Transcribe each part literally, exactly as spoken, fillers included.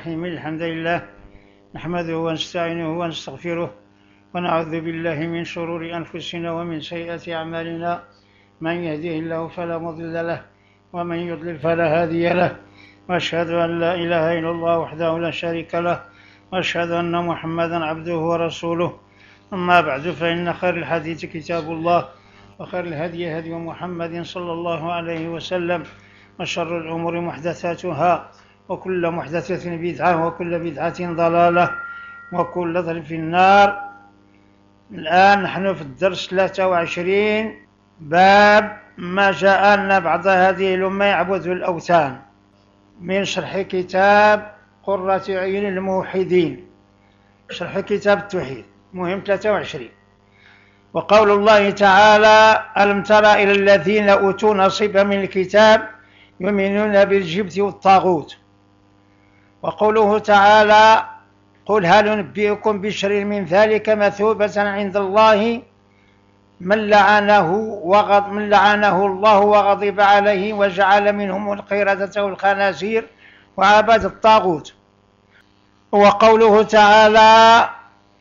الرحيم. الحمد لله نحمده ونستعينه ونستغفره ونعوذ بالله من شرور أنفسنا ومن سيئات أعمالنا. من يهده الله فلا مضل له ومن يضلل فلا هادي له، وأشهد أن لا إله إلا الله وحده لا شريك له، وأشهد أن محمدا عبده ورسوله. أما بعد، فإن خير الحديث كتاب الله، وخير الهدي هدي محمد صلى الله عليه وسلم، وشر الأمور محدثاتها، وكل محدثة بدعة، وكل بدعة ضلالة، وكل ضلال في النار. الآن نحن في الدرس ثلاثة وعشرين، باب ما جاء أن بعض هذه الأمة يعبد الأوثان، من شرح كتاب قرة عين الموحدين، شرح كتاب التوحيد، مهم ثلاثة وعشرين. وقول الله تعالى: ألم تر إلى الذين أوتوا نصيبا من الكتاب يؤمنون بالجبت والطاغوت. وقوله تعالى: قل هل ننبئكم بشر من ذلك مثوبة عند الله من لعنه وغض من لعنه الله وغضب عليه وجعل منهم القردة والخنازير وعبد الطاغوت. وقوله تعالى: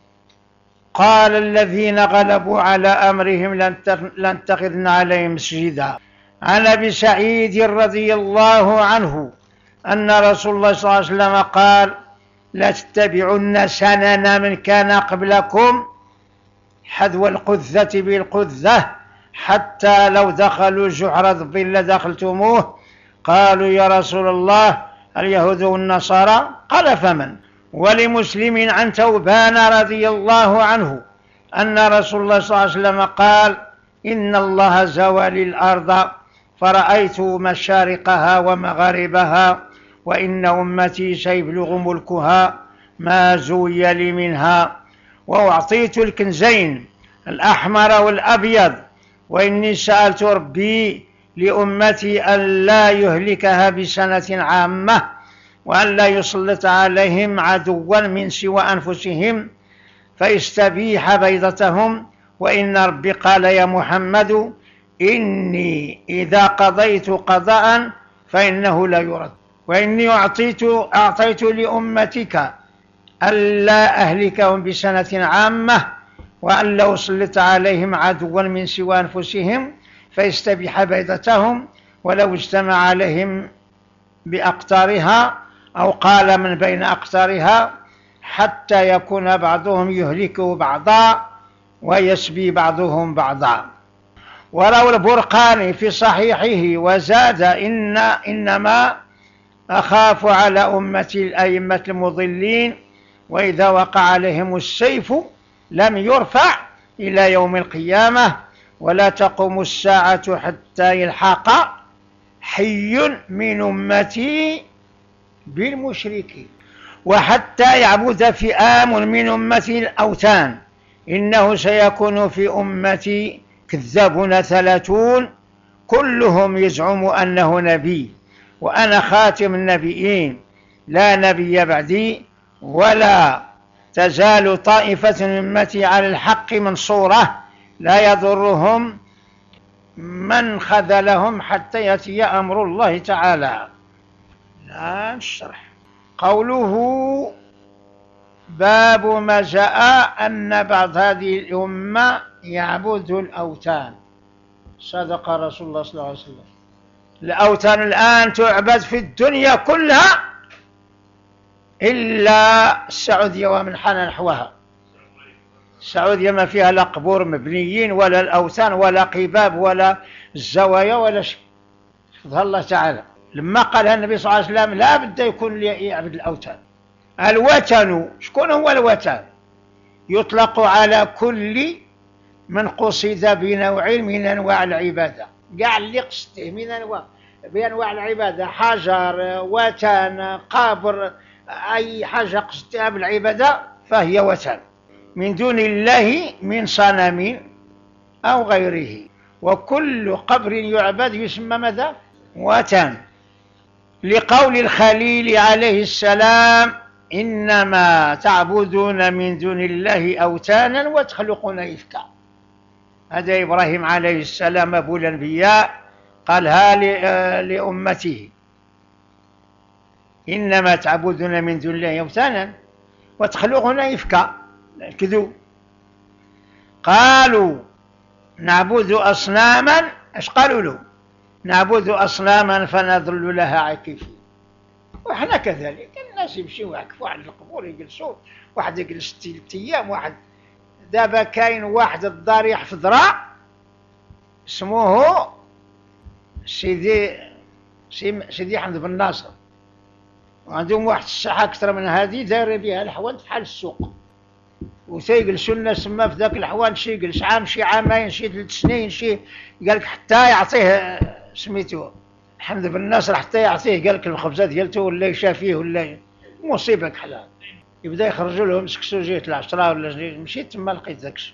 قال الذين غلبوا على أمرهم لنتخذن عليهم مسجدا. عن أبي سعيد رضي الله عنه أن رسول الله صلى الله عليه وسلم قال: لا تتبعن سنن من كان قبلكم حذو القذة بالقذة حتى لو دخلوا جحر ضب لدخلتموه. قالوا: يا رسول الله اليهود والنصارى؟ قال: فمن؟ ولمسلم عن ثوبان رضي الله عنه أن رسول الله صلى الله عليه وسلم قال: إن الله زوى للأرض فرأيت مشارقها ومغاربها، وإن أمتي سيبلغ ملكها ما زوي لي منها، وأعطيت الكنزين الأحمر والأبيض، وإني سألت ربي لأمتي أن لا يهلكها بسنة عامة، وأن لا يسلط عليهم عدوا من سوى أنفسهم فيستبيح بيضتهم. وإن ربي قال: يا محمد إني إذا قضيت قضاء فإنه لا يرد، وإني أعطيت أعطيت لأمتك ألا أهلكهم بسنة عامة، وأن لا أسلط عليهم عدوا من سوى أنفسهم فيستبيح بيضتهم، ولو اجتمع عليهم بأقطارها، أو قال من بين أقطارها، حتى يكون بعضهم يهلك بعضا ويسبي بعضهم بعضا. وروى البرقاني في صحيحه وزاد: إن إنما أخاف على أمتي الأئمة المضلين، وإذا وقع عليهم السيف لم يرفع إلى يوم القيامة، ولا تقوم الساعة حتى يلحق حي من أمتي بالمشركين، وحتى يعبد فئام من أمتي الأوثان. إنه سيكون في أمتي كذابون ثلاثون كلهم يزعم أنه نبي، وأنا خاتم النبيين لا نبي بعدي، ولا تزال طائفة من أمتي على الحق منصورة لا يضرهم من خذلهم حتى يأتي أمر الله تعالى. الآن الشرح. قوله: باب ما جاء أن بعض هذه الأمة يعبد الأوثان. صدق رسول الله صلى الله عليه وسلم. الأوثان الآن تعبد في الدنيا كلها إلا السعودية ومن حان نحوها. السعودية ما فيها لا قبور مبنيين ولا الأوثان ولا قباب ولا الزوايا ولا شيء. فضل الله تعالى لما قال النبي صلى الله عليه وسلم: لا بد يكون يعبد الأوثان. الوثن، شكون هو الوثن؟ يطلق على كل من قصد بنوع من أنواع العبادة، قاع اللي قصده من أنواع بأنواع العبادة، حجر، وثن، قبر، أي حاجة قصدها بالعبادة فهي وثن من دون الله، من صنم أو غيره. وكل قبر يعبد يسمى ماذا؟ وثن. لقول الخليل عليه السلام: إنما تعبدون من دون الله أوثانا وتخلقون إفكا. هذا إبراهيم عليه السلام أبو الأنبياء قالها لأمته. إنما تعبدون من دون الله أوثانا وتخلقون إفكا الكذوب. قالوا نعبد أصناما، اش قالوا له؟ نعبد أصناما فنظل لها عاكفين. وإحنا كذلك الناس يمشيو يعكفوا على القبور يجلسوا، واحد يجلس ثلاث أيام، واحد دابا كاين واحد الضريح في ذراع اسمه سيدي سيدي حمد بن ناصر، وعندهم واحد الساحة أكثر من هذه داير بها الحوان بحال السوق، وتيجلسوا الناس تما في ذاك الحوان، شي يجلس عام شي عامين شي ثلاث سنين شي، قالك حتى يعطيه سميتو حمد بن ناصر حتى يعطيه قالك الخبزة ديالته ولا يشافيه ولا مصيبة كحلها. يبدا يخرجوا لهم سكسوجية العشرة ولا جنيه. مشيت تما لقيت داكشي،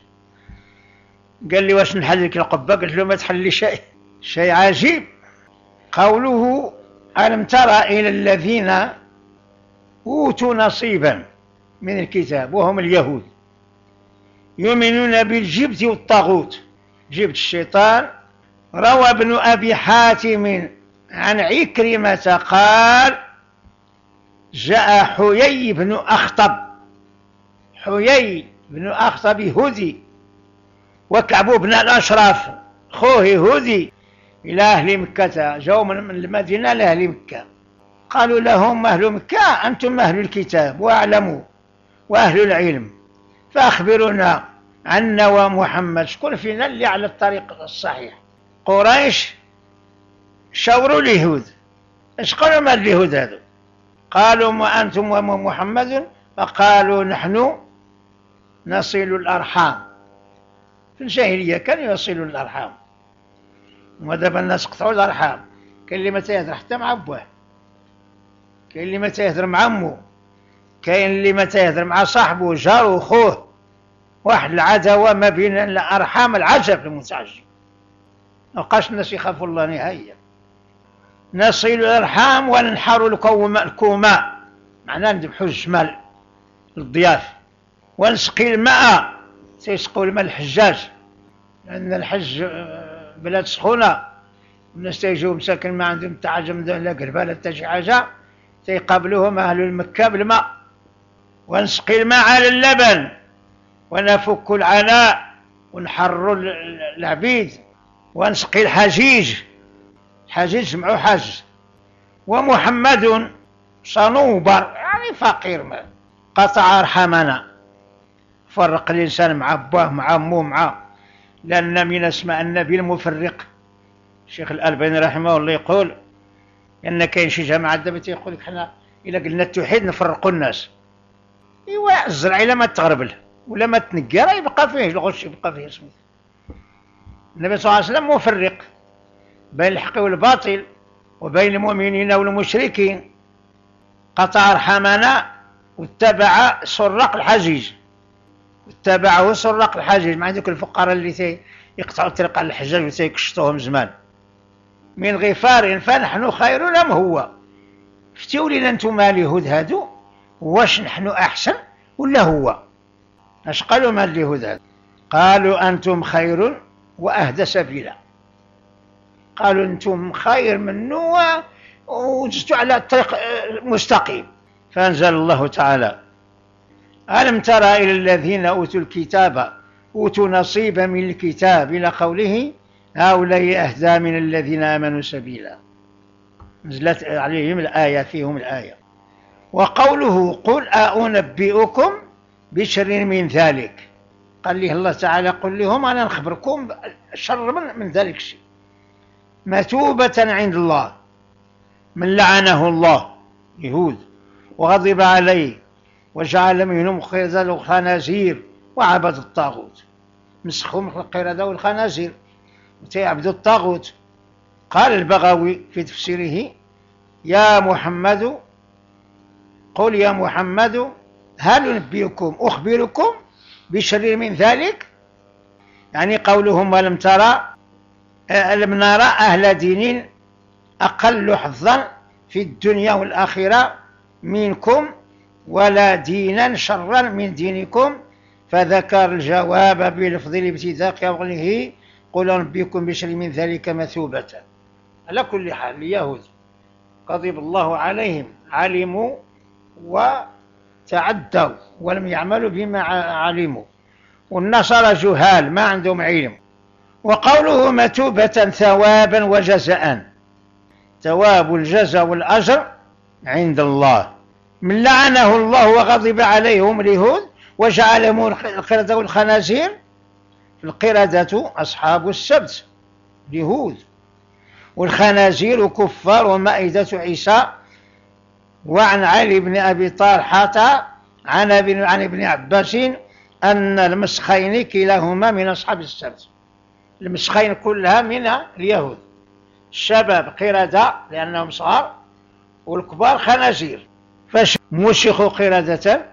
قال لي واش نحل لك القبة؟ قلت له ما تحل لي شيء. شيء عجيب قوله ألم ترى إلى الذين أوتوا نصيبا من الكتاب وهم اليهود يؤمنون بالجبت والطاغوت. جبت الشيطان. روى ابن أبي حاتم عن عكرمة قال جاء حيي بن أخطب، حيي بن أخطب هدي، وكعب بن الأشرف خوه هدي إلى أهل مكة، جاءوا من المدينة لأهل مكة. قالوا لهم أهل مكة أنتم أهل الكتاب وأعلموا وأهل العلم، فأخبرونا عنا ومحمد، شكون فينا اللي على الطريق الصحيح؟ قريش شاوروا اليهود، اش قالوا ما اليهود هذو؟ قالوا ما أنتم ومحمد؟ فقالوا نحن نصل الأرحام. في الجاهلية كانوا يصلوا الأرحام، ودابا الناس قطعوا الأرحام. كاين اللي ما تيهضر حتى مع بواه، كاين اللي ما تيهضر مع عمو، كاين اللي ما تيهضر مع صاحبه جاره خوه، واحد العداوة ما بين الأرحام العجب المتعجب. مابقاش الناس يخافوا الله نهائيا. نصل الأرحام وننحر الكوماء، معناه نذبحوا الجمال للضياف، ونسقي الماء، تيسقوا الماء الحجاج، لأن الحج بلاد سخونة، الناس تيجيو مساكن ما عندهم حتى حاجة لا قربة لا حتى شي حاجة، تيقابلوهم أهل المكة بالماء. ونسقي الماء على اللبن، ونفك العناء، ونحرر العبيد، ونسقي الحجيج. حجيج جمعوا حج. ومحمد صنوبر يعني فقير، ما قطع أرحامنا، فرق الإنسان مع أبوه مع أمه مع، لأن من اسماء النبي المفرق. الشيخ الألباني رحمه الله يقول إن كاين شي جماعة دابا تيقول لك حنا إلا قلنا التوحيد نفرقوا الناس. إيوا الزرع إلا ما تغربل ولا ما تنقى راه يبقى فيه الغش، يبقى فيه سميت. النبي صلى الله عليه وسلم مفرق بين الحق والباطل وبين المؤمنين والمشركين. قطع أرحامنا واتبع سراق الحجيج، واتبعه سراق الحجيج، مع ذوك الفقراء اللي يقطعوا الطريق على الحجاج وتيكشطوهم زمان. من غفار فنحن خير أم هو؟ فتيوا لينا نتوما اليهود هادو، واش نحن أحسن ولا هو؟ اش قالوا ما اليهود هادو؟ قالوا أنتم خير وأهدى سبيلا. قالوا أنتم خير منه وجدتوا على الطريق المستقيم. فأنزل الله تعالى ألم ترى إلى الذين أوتوا الكتاب أوتوا نصيبا من الكتاب إلى قوله هؤلاء أهدى من الذين آمنوا سبيلا. نزلت عليهم الآية، فيهم الآية. وقوله قل أنبئكم بشر من ذلك، قال لي الله تعالى قل لهم أنا نخبركم شر من, من ذلك الشيء، مثوبة عند الله من لعنه الله يهود وغضب عليه وجعل منهم قردة الخنازير وعبد الطاغوت. مسخهم القردة والخنازير وتعبدوا الطاغوت. قال البغوي في تفسيره يا محمد قل يا محمد هل أنبئكم أخبركم بشر من ذلك، يعني قولهم ولم ترى لم نرى أهل دين أقل حظا في الدنيا والآخرة منكم ولا دينا شرا من دينكم، فذكر الجواب بلفظ الابتداء قوله قل أنبئكم بشر من ذلك مثوبة. على كل حال اليهود غضب الله عليهم علموا وتعدوا ولم يعملوا بما علموا، والنصارى جهال ما عندهم علم. وقوله مثوبة ثوابا وجزاء، ثواب الجزاء والأجر عند الله. من لعنه الله وغضب عليهم اليهود وجعلهم القردة والخنازير. القردة أصحاب السبت اليهود، والخنازير كفار ومائدة عيسى. وعن علي بن أبي طلحة عن ابن عن ابن عباس أن المسخين كلاهما من أصحاب السبت. المسخين كلها من اليهود، الشباب قردة لأنهم صغار، والكبار خنازير. فموشخ قردة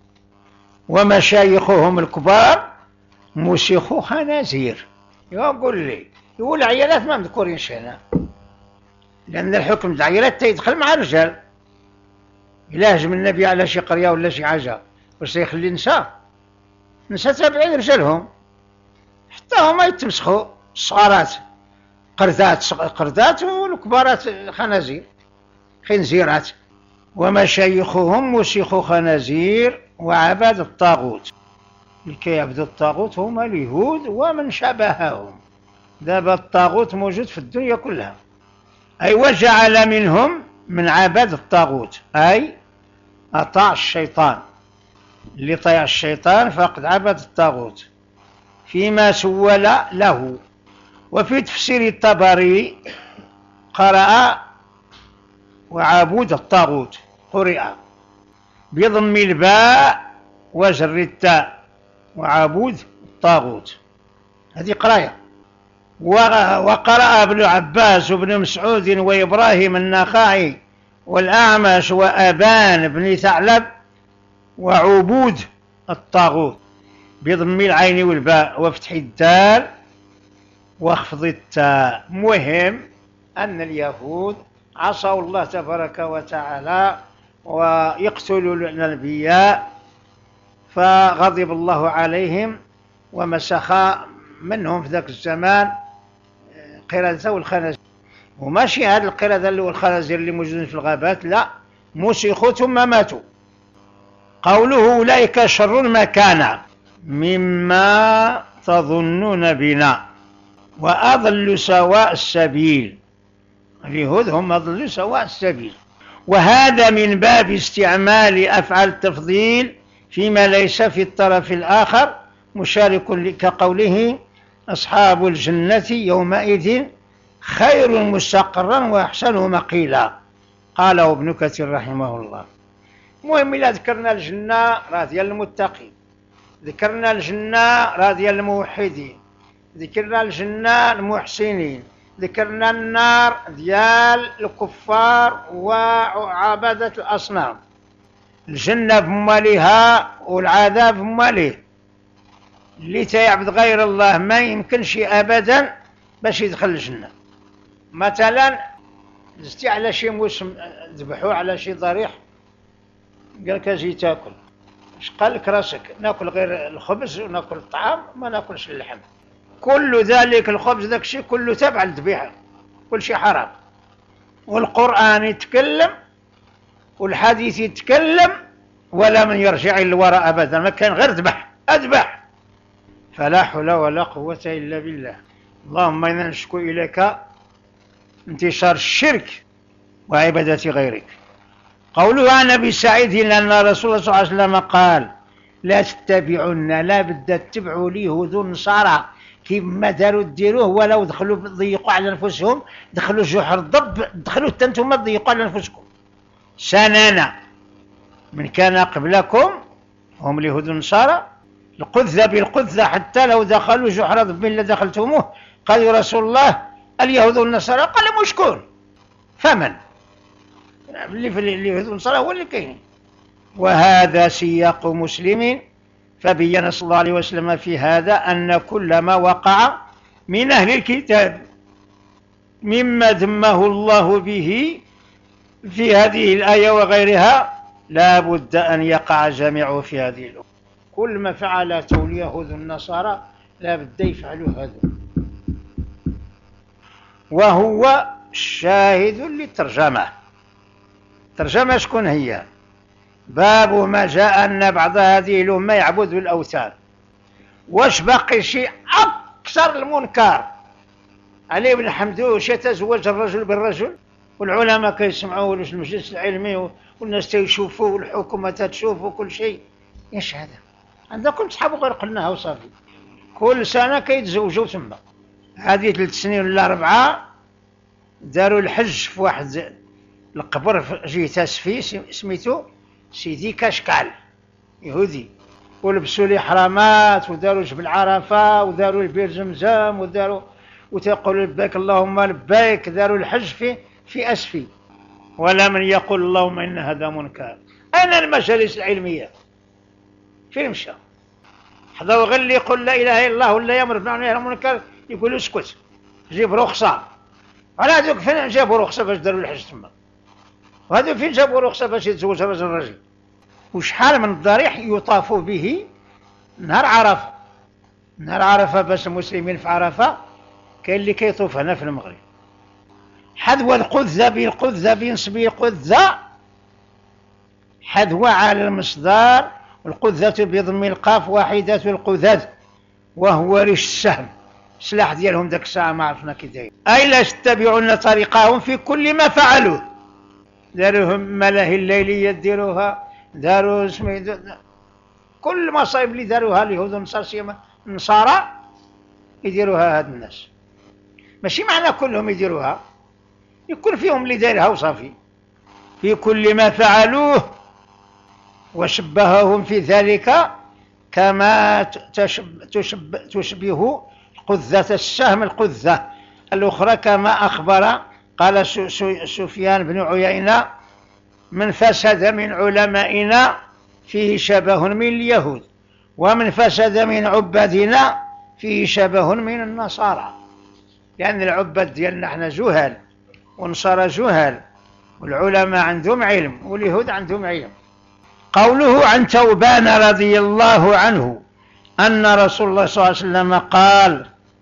ومشايخهم الكبار موشخ خنازير. يقول لي يقول العيالات ما مذكورينش هنا، لأن الحكم تاع العيالات يدخل مع الرجال. إلا هجم النبي على شي قرية ولا شي حاجة واش يخلي النساء؟ النساء تابعين رجالهم، حتى هما يتمسخوا. الصغارات قردات قردات والكبارات خنازير خنزيرات. ومشايخهم موشخ خنازير وعباد الطاغوت. اللي كيعبدوا الطاغوت هما اليهود ومن شبههم. دابا الطاغوت موجود في الدنيا كلها. أي وجعل منهم من عباد الطاغوت، أي أطاع الشيطان. اللي طيع الشيطان فقد عبد الطاغوت فيما سول له. وفي تفسير الطبري قرأ وعبود الطاغوت، قرئ بضم الباء وجر التاء، وعبود الطاغوت. هذه قراية. وقرأ ابن عباس وابن مسعود وإبراهيم النخعي والأعمش وأبان بن ثعلب وعبود الطاغوت بضم العين والباء وفتح الدال وخفض التاء. مهم أن اليهود عصوا الله تبارك وتعالى ويقتلوا الأنبياء، فغضب الله عليهم ومسخ منهم في ذاك الزمان قردة والخنازير. وماشي هذه القردة اللي والخنازير اللي موجودين في الغابات، لا، مسخوا ثم ماتوا. قوله أولئك شر مكانا مما تظنون بنا وأضل سواء السبيل. اليهود هم أضل سواء السبيل. وهذا من باب استعمال أفعال التفضيل فيما ليس في الطرف الآخر مشارك، كقوله أصحاب الجنة يومئذ خير مستقرا وأحسن مقيلا، قاله ابن كثير رحمه الله. المهم إلا ذكرنا الجنة راه ديال المتقين، ذكرنا الجنة راه ديال الموحدين، ذكرنا الجنة المحسنين، ذكرنا النار ديال الكفار وعبادة الأصنام. الجنة بمالها والعذاب بماليه. اللي تيعبد غير الله ما يمكنش أبدا باش يدخل الجنة. مثلا زدتي على شي موسم ذبحوه على شي ضريح، قالك اجي تاكل، اش قال لك راسك؟ ناكل غير الخبز وناكل الطعام ما ناكلش اللحم. كل ذلك الخبز ذاك الشيء كله تبع الذبيحه، كل شيء حرام. والقرآن يتكلم والحديث يتكلم ولا من يرجع للوراء ابدا، ما كان غير ذبح اذبح. فلا حول ولا قوة الا بالله. اللهم انا نشكو اليك انتشار الشرك وعبادة غيرك. قوله عن ابي سعيد ان رسول الله صلى الله عليه وسلم قال لا تتبعن، لا بد تتبعوا اليهود والنصارى كيما داروا ديروه، ولو دخلوا ضيقوا على انفسهم، دخلوا جحر الضب، دخلوا حتى انتم ضيقوا على انفسكم. سنانا من كان قبلكم هم اليهود والنصارى القذة بالقذة، حتى لو دخلوا جحر ضب لدخلتموه. قال يا رسول الله اليهود والنصارى، قال مشكون فمن اللي في اليهود والنصارى هو اللي كاين. وهذا سياق مسلم، فبين صلى الله عليه وسلم في هذا أن كل ما وقع من أهل الكتاب مما ذمه الله به في هذه الآية وغيرها لا بد أن يقع جميعه في هذه الأمة. كل ما فعلته اليهود والنصارى لا بد يفعلوا هذا. وهو شاهد للترجمة. ترجمة شكون هي؟ باب ما جاء أن بعض هذه الأمة يعبد الأوثان. واش باقي شيء أكثر المنكر؟ علي بن حمدوش يتزوج الرجل بالرجل، والعلماء كيسمعوا والمجلس العلمي والناس تيشوفوا والحكومة تشوفوا كل شيء. ايش هذا؟ عندكم صحابوا غير قلناها وصافي. كل سنة كيتزوجوا تما. هذه ثلاث سنين ولا أربعة داروا الحج في واحد القبر في جهة سفي سميتو سيدي كاشكال يهودي، ولبسوا لي حرامات وداروا جبل عرفة وداروا البير زمزم وداروا وتقول لبيك اللهم لبيك، داروا الحج في في أسفي. ولا من يقول اللهم إن هذا منكر. أين المجالس العلمية؟ فين مشى؟ حضروا غير اللي يقول لا إله إلا الله ولا يأمر بالمعروف وينهى عن المنكر يقول اسكت جيب رخصة. على هذوك فين جابوا رخصة باش داروا الحج تما؟ وهذو فين جابوا رخصة باش يتزوج رجل رجل؟ وشحال من ضريح يطاف به نهار عرفة. نهار عرفة باش المسلمين في عرفة كاين اللي كيطوف هنا في المغرب. حذو القذة بالقذة بنسبي قذة، حذو على المصدر، القذة بضم القاف واحدة القذذ وهو ريش السهم. السلاح ديالهم داك الساعة ما عرفنا كي داير. أي لا تتبعون طريقهم في كل ما فعلوه. داروهم ملاهي الليلية ديروها، داروا اسمه كل المصايب اللي داروها اليهود والنصارى سيما النصارى يديروها هاد الناس. ماشي معنى كلهم يديروها، يكون فيهم اللي دايرها وصافي. في كل ما فعلوه وشبههم في ذلك كما تشب تشب تشبه قذة السهم القذة الأخرى كما أخبر قال سفيان بن عيينة من فسد من علمائنا فيه شبه من اليهود، ومن فسد من عبادنا فيه شبه من النصارى. لأن العباد ديالنا احنا جهال والنصارى جهال، والعلماء عندهم علم واليهود عندهم علم. قوله عن ثوبان رضي الله عنه أن رسول الله صلى الله عليه وسلم قال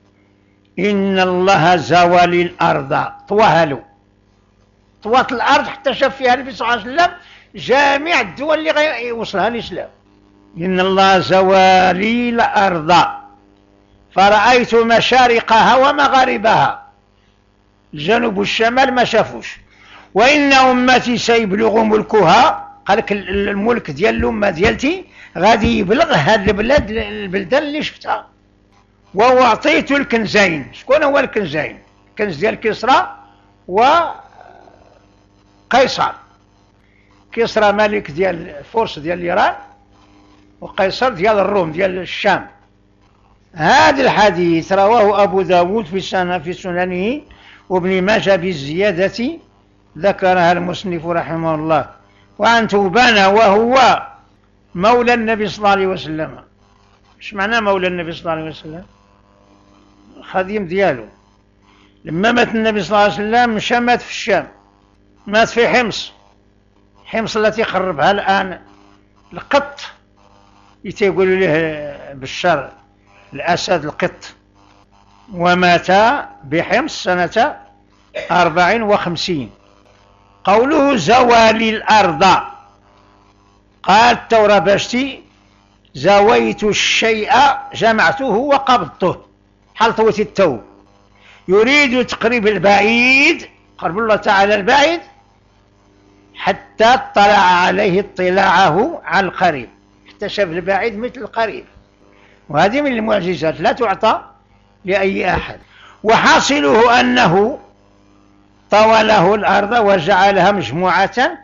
إن الله زوى للأرض طوهلوا طوات الأرض حتى شاف فيها النبي صلى الله عليه وسلم جميع الدول اللي غيوصلها الإسلام. إن الله زوى لي الأرض فرأيت مشارقها ومغاربها، الجنوب والشمال ما شافوش. وإن أمتي سيبلغ ملكها، قالك الملك ديال الأمة ديالتي غادي يبلغ هاد البلاد البلدان اللي شفتها. وأعطيت الكنزين. شكون هو الكنزين؟ الكنز ديال كسرى وقيصر. كسرى ملك ديال الفرس ديال إيران، وقيصر ديال الروم ديال الشام. هذا الحديث رواه أبو داود في سنة في سننه وابن ماجه بالزيادة ذكرها المصنف رحمه الله. وعن ثوبان وهو مولى النبي صلى الله عليه وسلم. ايش معنى مولى النبي صلى الله عليه وسلم؟ الخادم ديالو. لما مات النبي صلى الله عليه وسلم مشى مات في الشام، مات في حمص. حمص التي خربها الآن القط يتيقولوا له بالشر الأسد القط. ومات بحمص سنة أربع وخمسين. قوله زوال الأرض، قال التورباشتي زويت الشيء جمعته وقبضته، حال طويت التو. يريد تقريب البعيد، قرب الله تعالى البعيد حتى اطلع عليه اطلاعه على القريب، حتى شاف البعيد مثل القريب. وهذه من المعجزات لا تعطى لأي أحد. وحاصله أنه طوله الأرض وجعلها مجموعة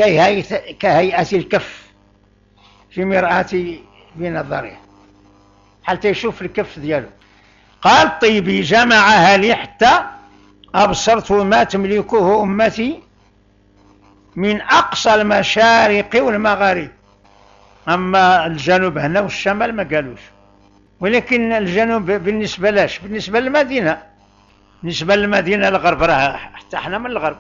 كهيئة الكف في مرآة بنظره، حتى يشوف الكف دياله. قال الطيبي جمعها لي حتى أبصرت ما تملكه أمتي من أقصى المشارق والمغارب. أما الجنوب هنا والشمال ما قالوش، ولكن الجنوب بالنسبة لاش بالنسبة للمدينة، بالنسبة للمدينة الغرب راه حتى احنا من الغرب،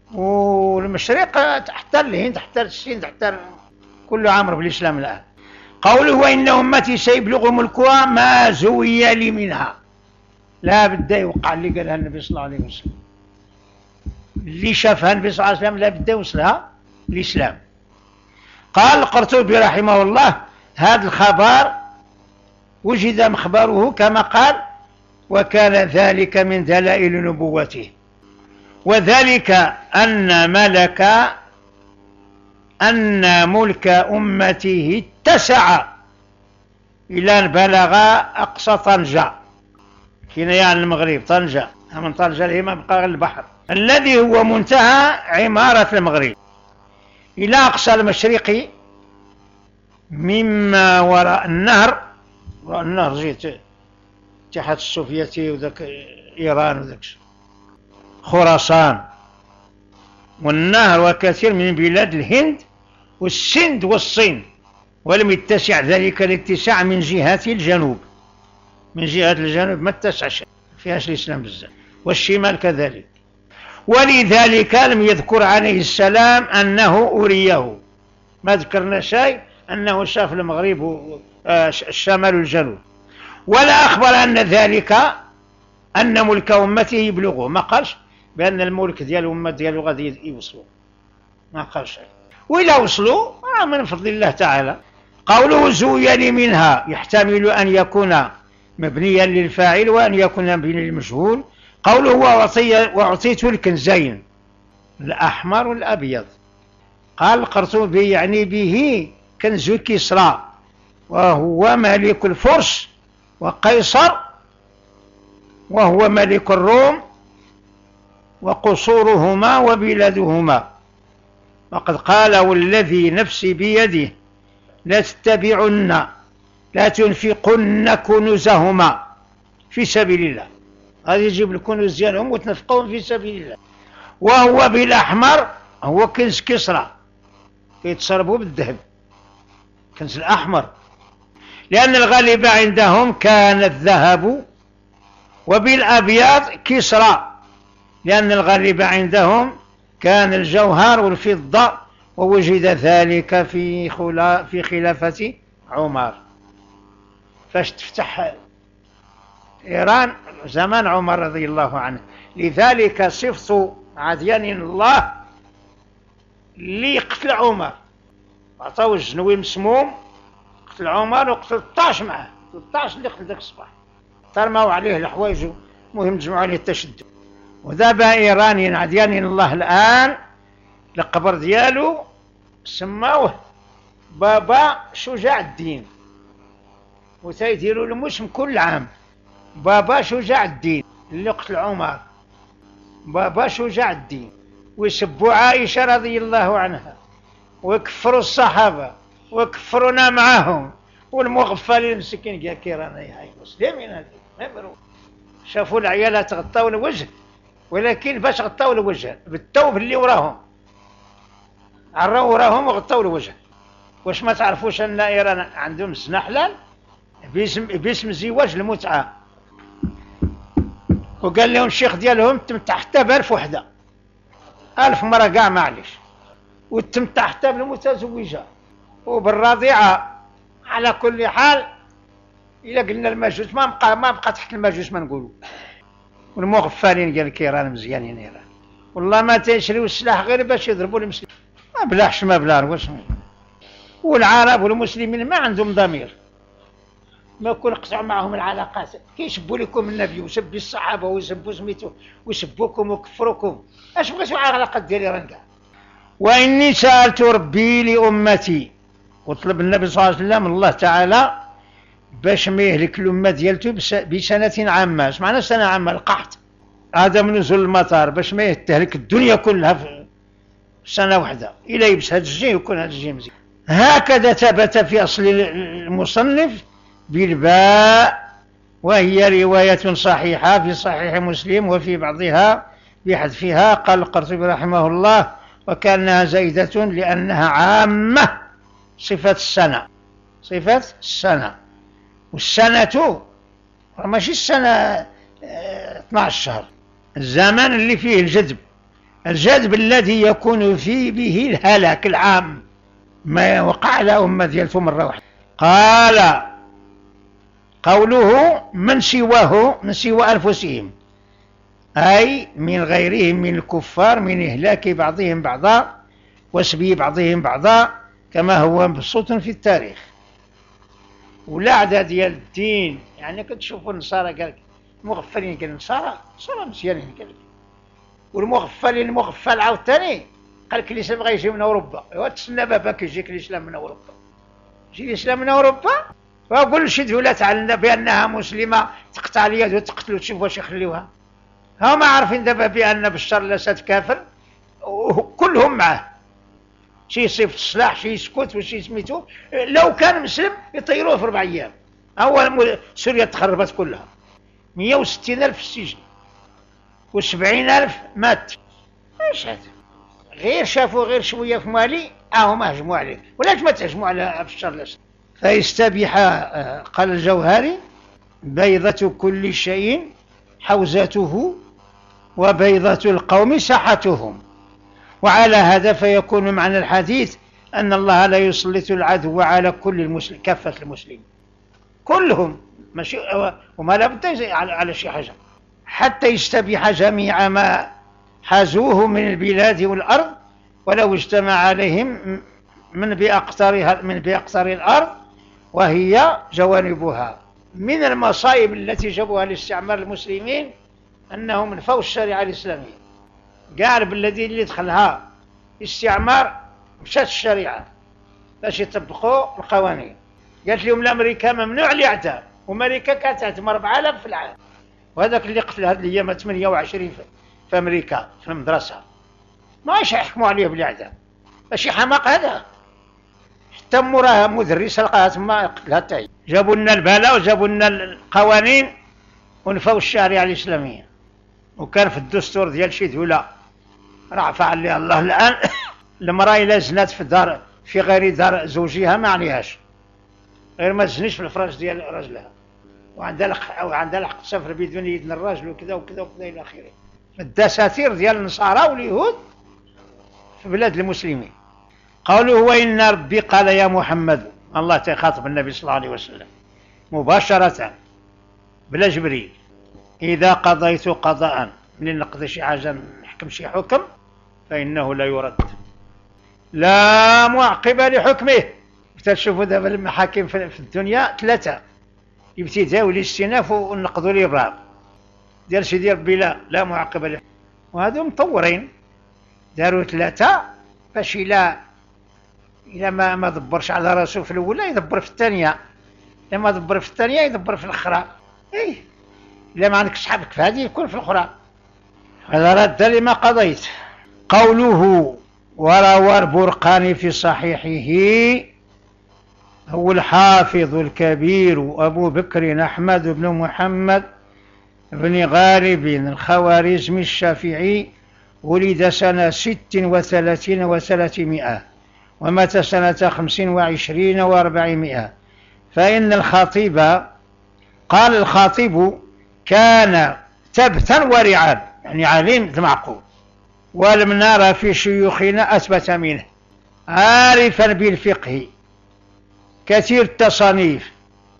والمشرق حتى الهند حتى الصين حتى كل عامر بالإسلام الآن. قوله وإن أمتي سيبلغ ملكها ما زوي لي منها، لا بدا يوقع اللي قالها النبي صلى الله عليه وسلم. اللي شافها النبي صلى الله عليه وسلم لا بدا يوصلها الإسلام. قال القرطبي رحمه الله: هذا الخبر وجد مخبره كما قال، وكان ذلك من دلائل نبوته، وذلك أن ملك أن ملك أمته اتسع إلى أن بلغ أقصى طنجة، كاين يعني المغرب طنجة، من طنجة اللي ما بقى غير البحر الذي هو منتهى عمارة المغرب، إلى أقصى المشرق مما وراء النهر. وراء النهر جيت الاتحاد السوفيتي وذاك إيران وذاك خراسان والنهر وكثير من بلاد الهند والسند والصين، ولم يتسع ذلك الاتساع من جهة الجنوب، من جهة الجنوب ما اتسعش فيهاش الإسلام بزاف، والشمال كذلك. ولذلك لم يذكر عليه السلام أنه أريه، ما ذكرنا شيء أنه شاف المغرب الشمال والجنوب، ولا أخبر أن ذلك أن ملك أمته يبلغه، ما قالش بأن الملك ديال الأمة ديالو غادي يوصلوا، ما قالش شيء. وإلا وصلوا من فضل الله تعالى. قوله زوين منها يحتمل أن يكون مبنيا للفاعل وأن يكون مبنيا للمجهول. قوله وأعطيت الكنزين الأحمر والأبيض، قال القرطبي يعني به كنز كسرى وهو ملك الفرس، وقيصر وهو ملك الروم، وقصورهما وبلادهما. وقد قال: والذي نفسي بيده لا تتبعن لا تنفقن كنوزهما في سبيل الله. هذا يجيب الكنوز ديالهم وتنفقون في سبيل الله. وهو بالأحمر هو كنز كسرى، كيتصرفوا بالذهب، كنز الأحمر، لأن الغالب عندهم كان الذهب. وبالأبيض كسرى، لأن الغالب عندهم كان الجوهر والفضة، ووجد ذلك في خلا في خلافة عمر. فاش تفتح إيران زمان عمر رضي الله عنه، لذلك صفت عديان الله اللي يقتل عمر، عطاو الجنوي مسموم، قتل عمر وقتل ثلاثة عشر معه، ثلاثة عشر اللي قتل ذاك الصباح، ترموا عليه الحوايج، المهم جمعوا عليه التشدد. ودابا إيراني عديان الله الآن القبر ديالو سماوه بابا شجاع الدين، وتيديروا له موسم كل عام، بابا شجاع الدين اللي قتل عمر، بابا شجاع الدين. ويسبوا عائشة رضي الله عنها، ويكفروا الصحابة، ويكفرونا معهم، والمغفلين المسكين قال كيرانا يا هاي مسلمين هذي، شافوا العيالات غطاو الوجه، ولكن باش غطاو الوجه بالثوب اللي وراهم، عراو وراهم وغطاو الوجه. واش ما تعرفوش ان ايران عندهم زنا حلال باسم باسم زواج المتعه؟ وقال لهم الشيخ ديالهم تمتع حتى بألف وحده، ألف مرة كاع معليش، وتمتع حتى بالمتزوجة وبالرضيعة. على كل حال إلا قلنا المجوس ما بقى ما بقى تحت المجوس ما نقولوا. والمغفلين قال كيران مزيانين إيران، والله ما تيشريو السلاح غير باش يضربوا المسلمين، ما بلاحش ما بلا واش. والعرب والمسلمين ما عندهم ضمير، ما كون قطعوا معهم العلاقات، كيسبوا لكم النبي ويسبوا الصحابه ويسبوا سميتو ويسبوكم ويكفروكم، اش بغيتوا العلاقات ديال ايران كاع. واني سالت ربي لامتي، وطلب النبي صلى الله عليه وسلم الله تعالى باش ما يهلك الامه ديالته بسنه عامه. اش معنى سنه عامه؟ القحط، هذا من نزول المطار، باش ما تهلك الدنيا كلها في سنه واحده. الى يبس هذا الشيء يكون هذا الشيء مزيان. هكذا ثبت في اصل المصنف بالباء، وهي رواية صحيحة في صحيح مسلم وفي بعضها بحذفها. قال القرطبي رحمه الله: وكأنها زائدة لأنها عامة، صفة السنة، صفة السنة. والسنة ماشي السنة اثنا عشر شهر، الزمن اللي فيه الجذب، الجذب الذي يكون فيه به الهلاك العام، ما وقع على أمة ديالته مرة واحدة. قال قوله من سواه من سوى أنفسهم، أي من غيرهم من الكفار، من إهلاك بعضهم بعضا وسبي بعضهم بعضا كما هو مبسوط في التاريخ. والعادة ديال الدين يعني كتشوفوا النصارى قال المغفلين قال النصارى نصارى مزيانين قال، والمغفلين المغفل عاوتاني قال لك الاسلام غيجي من اوروبا. ايوا تسنى باباك يجيك الاسلام من اوروبا، يجي الاسلام من اوروبا وقول شي دوله تعلن بانها مسلمه تقطع اليد وتقتل وتشوف واش يخليوها. هما عارفين دابا بان بشار الاسد كافر وكلهم معاه، شي يصيب السلاح شي يسكت وشي سميتو، لو كان مسلم يطيروه في اربع ايام. اول سوريا تخربت كلها، مية وستين الف في السجن وسبعين الف مات. ايش هذا؟ غير شافوا غير شويه في مالي اهم هجموا عليه، ولاش ما تهجموا على بشار الاسد؟ فيستبيح قال الجوهري بيضة كل شيء حوزته وبيضة القوم ساحتهم. وعلى هذا فيكون معنى الحديث أن الله لا يسلط العدو على كل المسلم كافة المسلمين كلهم، ماشي وما لا بد على شي حاجة حتى يستبيح جميع ما حازوه من البلاد والأرض ولو اجتمع عليهم من بأقطارها من بأقطار الأرض وهي جوانبها. من المصائب التي جابوها الاستعمار المسلمين أنهم نفوا الشريعة الإسلامية. قال بالذي اللي دخلها استعمار مشات الشريعة باش يطبقوا القوانين. قالت لهم الأمريكا ممنوع الإعدام، وأمريكا كانت تعدم أربعة آلاف في العام، وهذاك اللي قتل هذه الأيام ثمانية وعشرين في أمريكا في المدرسة ماش يحكموا عليه بالإعدام، ماشي حماق هذا. حتى مراه مدرسة لقاها تما قتلها حتى هي. جابوا لنا البلاء وجابوا لنا القوانين ونفوا الشريعة الإسلامية. وكان في الدستور ديال شي دولة راه فعل لها الله الآن المرأة إلا زنات في دار في غير دار زوجها ما عليهاش، غير ما تزنيش في الفراش ديال راجلها، وعندها الحق وعندها الحق تسافر بدون يدن الراجل وكذا وكذا وكذا إلى آخره. الدساتير ديال النصارى واليهود في بلاد المسلمين. قالوا وإن ربي قال يا محمد، الله تخاطب النبي صلى الله عليه وسلم مباشرة بلا جبريل، إذا قضيت قضاء، من نقضي شي حاجة نحكم شي حكم فإنه لا يرد لا معقب لحكمه. تشوفوا دابا المحاكم في الدنيا ثلاثة، الابتداء والاستئناف والنقض والإبرام. ديال سيدي ربي لا لا معقب له، وهذو مطورين داروا ثلاثة باش إلا إلا ما ما دبرش على راسو في الأولى يدبر في الثانية، إلا ما دبر في الثانية يدبر في الأخرى. إيه إلا ما عندكش صحابك في هذه يكون في الأخرى. هذا رد لما قضيت. قوله وروى البرقاني في صحيحه هو الحافظ الكبير أبو بكر أحمد بن محمد بن غالب الخوارزمي الشافعي، ولد سنة ست وثلاثين وثلاثمائة ومات سنة خمس وعشرين وأربعمائة. فإن الخطيب قال الخطيب كان تبتا ورعا، يعني عليم معقول، ولم نرى في شيوخنا أثبت منه، عارفا بالفقه كثير التصانيف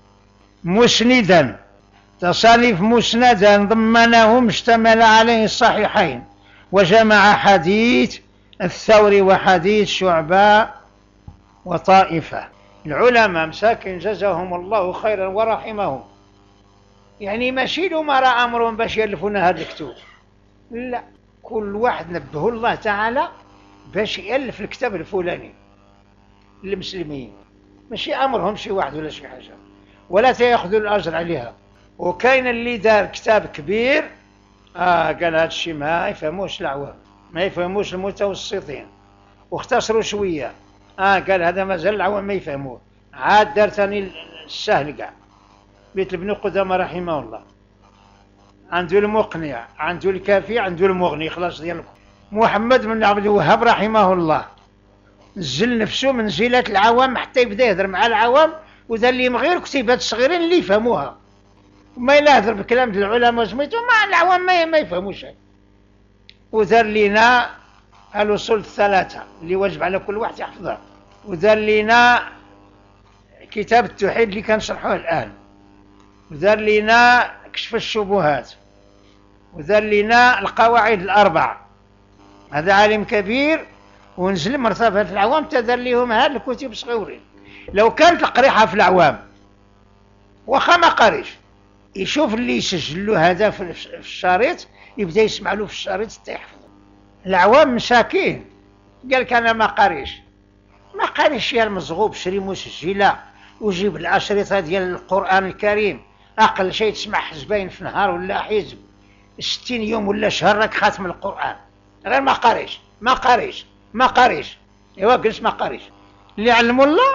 مسندا تصانيف مسندا ضمنهم اشتمل عليه الصحيحين، وجمع حديث الثوري وحديث شعبة وطائفة. العلماء مساكن جزاهم الله خيرا ورحمهم، يعني ماشي لهم راه أمرهم باش يألفونا هذا الكتب، لا، كل واحد نبهه الله تعالى باش يألف الكتاب الفلاني للمسلمين، ماشي أمرهم شي واحد ولا شي حاجة ولا تياخذوا الأجر عليها. وكاين اللي دار كتاب كبير آه قال هذا الشيء ما يفهموش العوام، ما يفهموش المتوسطين، واختصروا شوية آه قال هذا مازال العوام ما يفهموه، عاد دار ثاني السهل كاع. مثل ابن قدامة رحمه الله عنده المقنع، عنده الكافي، عنده المغني، خلاص ديالكم. محمد بن عبد الوهاب رحمه الله نزل نفسه منزلة العوام حتى يبدا يهضر مع العوام، وذا اللي غير كتيبات صغيرين اللي يفهموها، وما إلا يهضر بكلام ديال العلماء سميتو مع العوام ما ما يفهموش. ودار لينا الأصول الثلاثة اللي واجب على كل واحد يحفظها، ودار لينا كتاب التوحيد اللي كنشرحوه الآن، ودار لينا كشف الشبهات، ودار لينا القواعد الأربع. هذا عالم كبير ونزل مرتبة العوام تدار ليهم هاد الكتب صغيورين. لو كانت القريحة في العوام واخا ما قاريش، يشوف اللي يسجل له هذا في الشريط يبدا يسمع له في الشريط حتى يحفظ. العوام مساكين، قال لك انا ما قاريش، ما قاريش يا المزغوب، شري مسجله وجيب الاشرطه ديال القران الكريم، اقل شيء تسمع حزبين في نهار ولا حزب، ستين يوم ولا شهر راك خاتم القران. غير ما قاريش ما قاريش ما قاريش. ايوا جلس ما قاريش. اللي علموا الله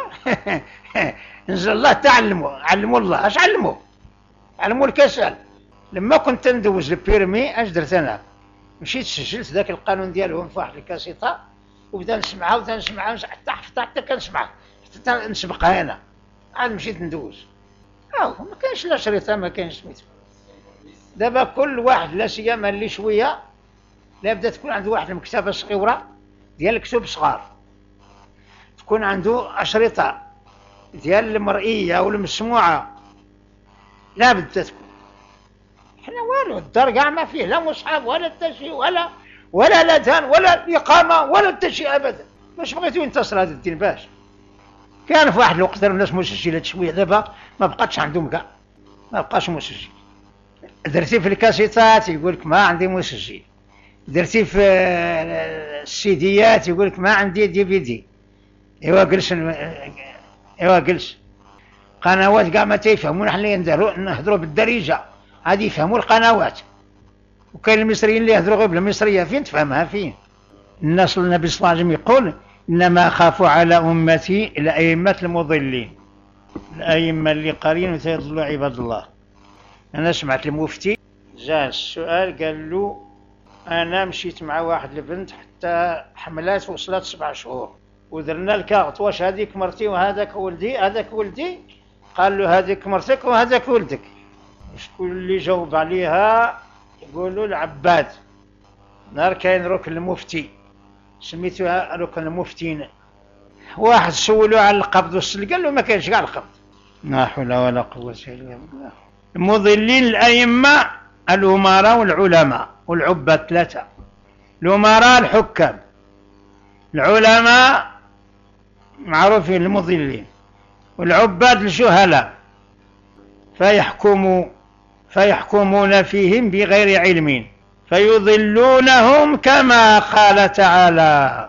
نزل الله تعلموا، علموا الله. اش علموا؟ علموا الكسل. لما كنت ندوز البيرمي اش درت انا؟ مشيت سجلت ذاك القانون ديالهم في واحد الكاسيطه وبدا نسمعها وبدا نسمعها حتى حفظتها حتى كنسمعها حتى نسبقها انا. عاد مشيت ندوز. اه ما كاينش لا شريطه ما كاينش سميتو. دابا كل واحد لا سيما اللي شويه لابد تكون عنده واحد المكتبه صغيره ديال الكتب صغار، تكون عنده اشرطه ديال المرئيه والمسموعه، لابد تكون. حنا والو الدار كاع ما فيه لا مصحف ولا حتى شي ولا ولا الاذان ولا الاقامه ولا حتى شي ابدا. باش بغيتو ينتصر هذا الدين؟ باش كان في واحد الوقت داروا الناس مسجلات شويه، دابا ما بقاتش عندهم كاع، ما بقاش مسجل. درتي في الكاسيطات يقول لك ما عندي مسجل، درتي في السيديات يقول لك ما عندي دي في دي. ايوا جلس ايوا جلس قنوات كاع ما تيفهمون، حنا نهضروا بالدارجه هذه يفهموا القنوات، وكاين المصريين اللي يهضروا غير بالمصريه فين تفهمها فين؟ الناس النبي صلى الله عليه وسلم يقول انما اخاف على امتي الائمه المضلين، الائمه اللي قارين وتيضلوا عباد الله. انا سمعت المفتي جاء السؤال قال له انا مشيت مع واحد البنت حتى حملات وصلت سبع شهور ودرنا الكاغط، واش هذيك مرتي وهذاك ولدي؟ هذاك ولدي. قال له هذيك مرتك وهذاك ولدك. شكون اللي جاوب عليها؟ يقولوا العباد. نهار كاين ركن المفتي سميتو ركن المفتين، واحد سولو على القبض والسل قال له ما كاينش كاع القبض. لا حول ولا قوه الا بالله. المضلين الائمه الامراء والعلماء والعباد ثلاثه. الامراء الحكام، العلماء معروفين المضلين، والعباد الجهلاء فيحكموا فيحكمون فيهم بغير علم فيضلونهم كما قال تعالى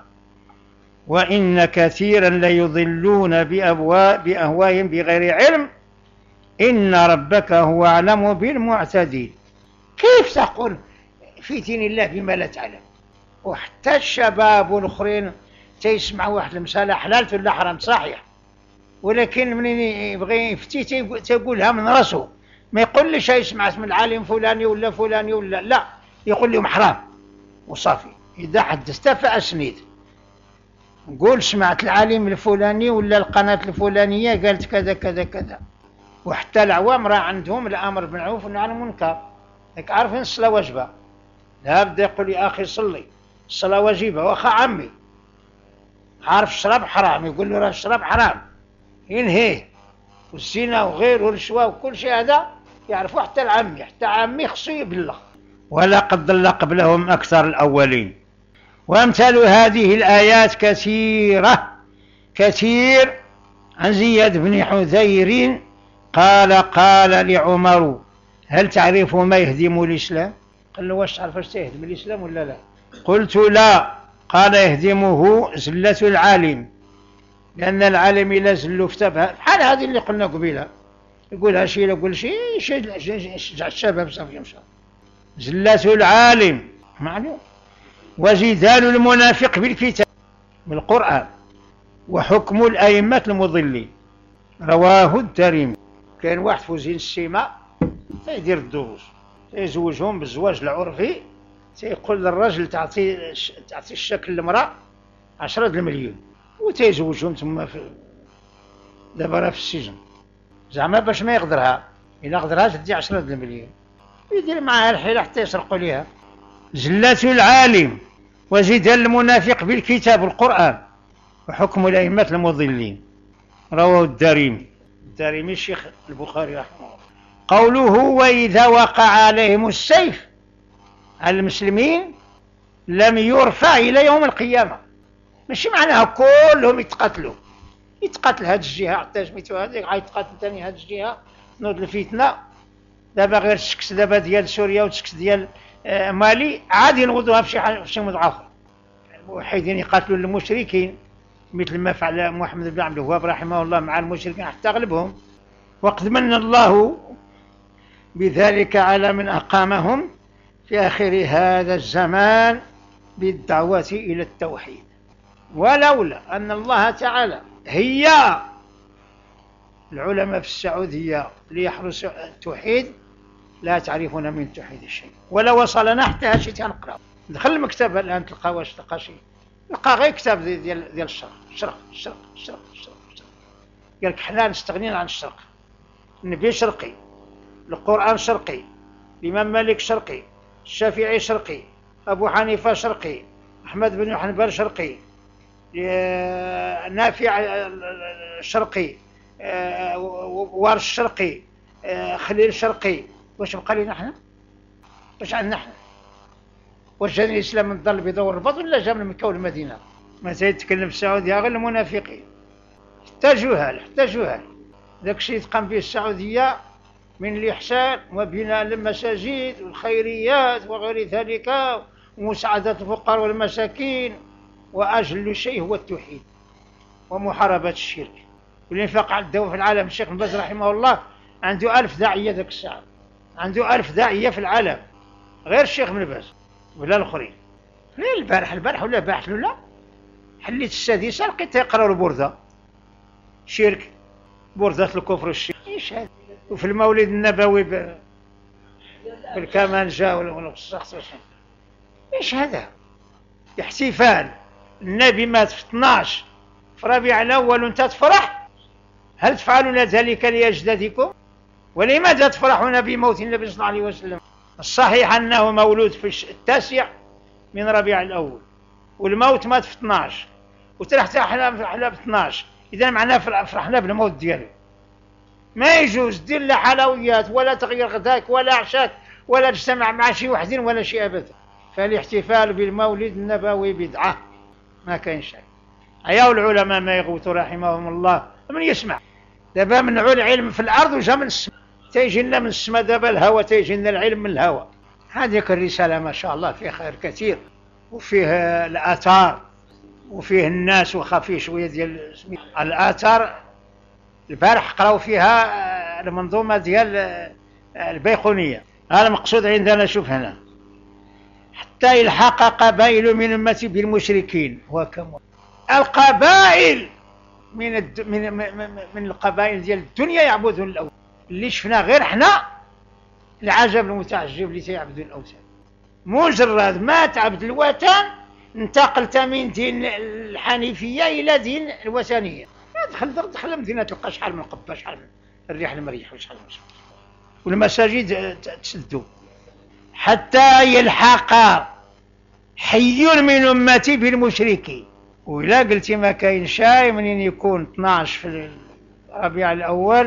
وإن كثيرا ليضلون بأهوائهم بغير علم إن ربك هو أعلم بالمعتدين. كيف تقول في دين الله بما لا تعلم؟ وحتى الشباب والآخرين تيسمع واحد المسألة حلال ولا حرام صحيح، ولكن منين يبغي يفتي تيقولها من راسه، ما يقولش يسمع من العالم فلاني ولا فلاني ولا لا، يقول لهم حرام وصافي. إذا حدثت فأسند، قول سمعت العالم الفلاني ولا القناة الفلانية قالت كذا كذا كذا. وحتى العوام راه عندهم الأمر بالمعروف والنهي عن المنكر، راك عارفين الصلاة واجبة، لا بدا يقول يا أخي صلي الصلاة واجبة، واخا عمي عارف الشراب حرام يقول له راه الشراب حرام ينهيه، والزنا وغيره والرشوة وكل شيء هذا يعرفوا. حتى العمي حتى عمي خصو يبلغ. ولقد ضل قبلهم أكثر الأولين. وأمثال هذه الآيات كثيرة كثير. عن زياد بن حذير قال قال لعمر هل تعرف ما يهدم الإسلام؟ قال له واش تعرف اش يهدم الإسلام ولا لا؟ قلت لا. قال يهدمه زلة العالم، لأن العالم إلا زلوا كتابها بحال هذه اللي قلنا قبيلة، يقولها شي يقول شي يشجع الشباب صافي يمشى. زلة العالم معلوم. وجدال المنافق بالكتاب بالقرآن، وحكم الأئمة المضلين. رواه الدارمي. كاين واحد في وزين السيما تيدير الدروس، تيزوجهم بالزواج العرفي، تيقول للرجل تعطي تعطي الشكل للمرأة عشرة المليون وتيزوجهم ثم في دابا راه في السجن، زعما باش ما يقدرها، إلا قدرها تدي عشرة المليون يدير معها الحيلة حتى يسرقوا ليها. زلة العالم وجدال المنافق بالكتاب والقرآن وحكم الأئمة المضلين. رواه الدارمي. الدارمي الشيخ البخاري رحمه الله. قوله وإذا وقع عليهم السيف على المسلمين لم يرفع إلى يوم القيامة. ماشي معناها كلهم يتقاتلوا، يتقاتل هاد الجهه حتى سميتو هذيك غيتقاتل ثاني هاد الجهه، تنوض الفتنه. دابا غير السكس دابا ديال سوريا والسكس ديال آه مالي عاد ينوضوها في شي في شي موضوع اخر. الموحدين يقاتلوا المشركين مثل ما فعل محمد بن عبد الوهاب رحمه الله مع المشركين حتى غلبهم. وقد من الله بذلك على من أقامهم في آخر هذا الزمان بالدعوة إلى التوحيد. ولولا أن الله تعالى هي العلماء في السعودية ليحرسوا التوحيد لا تعرفون من التوحيد شيء، ولا وصلنا حتى هادشي تنقرأ. دخل المكتبة الآن تلقى واش تلقى شيء، تلقى غير كتاب ديال ديال الشرق الشرق الشرق الشرق الشرق الشرق. قال لك حنا مستغنين عن الشرق، النبي شرقي، القرآن شرقي، الإمام مالك شرقي، الشافعي شرقي، أبو حنيفة شرقي، أحمد بن حنبل شرقي، نافع شرقي، وارش شرقي، خليل شرقي. واش بقى لنا حنا؟ واش عندنا حنا؟ واش جاني الإسلام من الدار البيضاء والرباط ولا جا من مكة والمدينة؟ ما تيتكلم في السعودية غير المنافقين، حتى جهال حتى جهال. داك الشيء تقام به السعودية من الإحسان وبناء المساجد والخيريات وغير ذلك ومساعدة الفقراء والمساكين، وأجل شيء هو التوحيد ومحاربة الشرك والإنفاق على الدواء في العالم. الشيخ بن باز رحمه الله عنده ألف داعية ذاك الساعة، عنده ألف داعية في العالم غير الشيخ بن باز ولا الآخرين. لا البارح البارح ولا باحث ولا حليت السادسة لقيت يقراو البردة شرك، بردة الكفر والشرك. ايش هذا؟ وفي المولد النبوي ب... بالكمانجة والشخص. ايش هذا؟ احتفال النبي مات في اثناش في ربيع الأول وانت تفرح؟ هل تفعلون ذلك لأجدادكم؟ ولماذا تفرحون بموت النبي صلى الله عليه وسلم؟ الصحيح أنه مولود في التاسع من ربيع الأول والموت مات في اثناش وترحت احنا فرحنا ب اثناش، إذا معناه فرحنا بالموت ديالو. ما يجوز دير لا حلويات ولا تغيير غداك ولا عشاك ولا تجتمع مع شي وحدين ولا شيء أبدا. فالاحتفال بالمولد النبوي بدعة ما كاين شيء. أيا العلماء ما يغوتوا رحمهم الله من يسمع. دابا منعوا العلم في الأرض وجا من السماء، تيجي لنا من السماء دابا الهوى، تيجي لنا العلم من الهوى. هذيك الرسالة ما شاء الله فيه خير كثير وفيه الآثار وفيه الناس وخفيه شوية ديال الآثار. البارح قراو فيها المنظومة ديال البيقونية. هذا المقصود عندنا. شوف هنا حتى يلحق قبائل من أمتي بالمشركين. وكم القبائل من الد... من من القبائل ديال الدنيا يعبدون الأوثان، اللي شفنا غير حنا العجب المتعجب اللي تيعبدون الأوثان. مجرد ما تعبد الوثن انتقلت من دين الحنيفية إلى دين الوثنية. دخل دخل المدينة تلقى شحال من قبة، شحال من الريح المريح وشحال من شحال، والمساجد تسدوا. حتى يلحق حي من أمتي بالمشركين. وإلا قلتي ما كاين شاي منين يكون اثناش في ربيع الأول،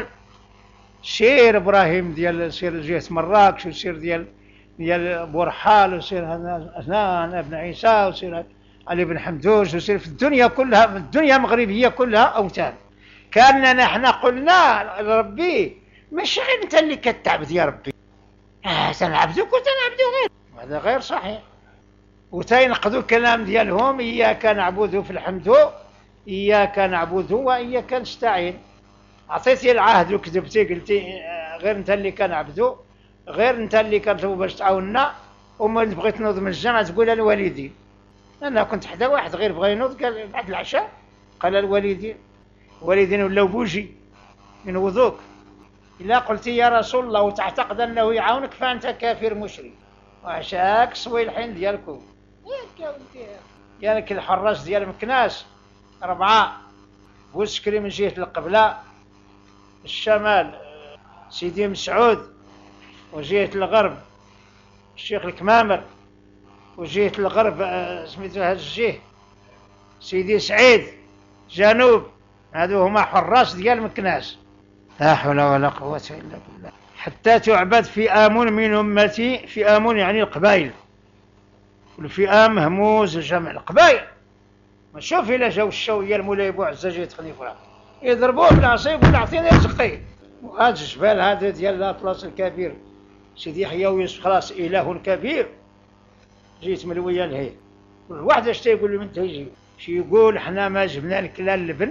سير إبراهيم ديال سير جهة مراكش وسير ديال ديال بورحال وسير هنا ابن عيسى وسير علي بن حمدوش وسير في الدنيا كلها، الدنيا المغربية كلها أوثان. كأننا احنا قلنا لربي مش غير انت اللي كتعبد يا ربي، اه سنعبدك وتنعبدو غير، وهذا غير صحيح. وتينقضوا الكلام ديالهم إياك نعبد في الحمد إياك نعبد وإياك نستعين. عطيتي العهد وكذبتي قلتي غير انت اللي كنعبدو، غير انت اللي كنطلبوا باش تعاوننا، وما بغيت نوض من الجامع تقول الوالدين. انا كنت حدا واحد غير بغى ينوض قال بعد العشاء قال الوالدين، الوالدين ولاو بوجي ينوضوك. الا قلتي يا رسول الله وتعتقد انه يعاونك فانت كافر مشرك. وعشاك صويلحين ديالكم ياك ودي ديالك الحراس ديال مكناس أربعة، بوسكري من جهة القبلة الشمال سيدي مسعود، وجهة الغرب الشيخ الكمامر، وجهة الغرب سميتو هاد الجهة سيدي سعيد جنوب. هادو هما حراس ديال مكناس. لا حول ولا قوة إلا بالله. حتى تعبد فئام من أمتي، فئام يعني القبائل، والفئام هموز جمع القبائل، شوف إلا جاو الشاوية المولاي بوعزة يدخل يفرح يضربوه بالعصيب ولا عطينا يزقي. وهذا الجبال هذا ديال الأطلس الكبير سيدي يحيى ويوسف خلاص إله كبير جيت ملوية لهيه. الواحد اش تيقول لي من تيجي شي يقول حنا ما جبنا لك لا اللبن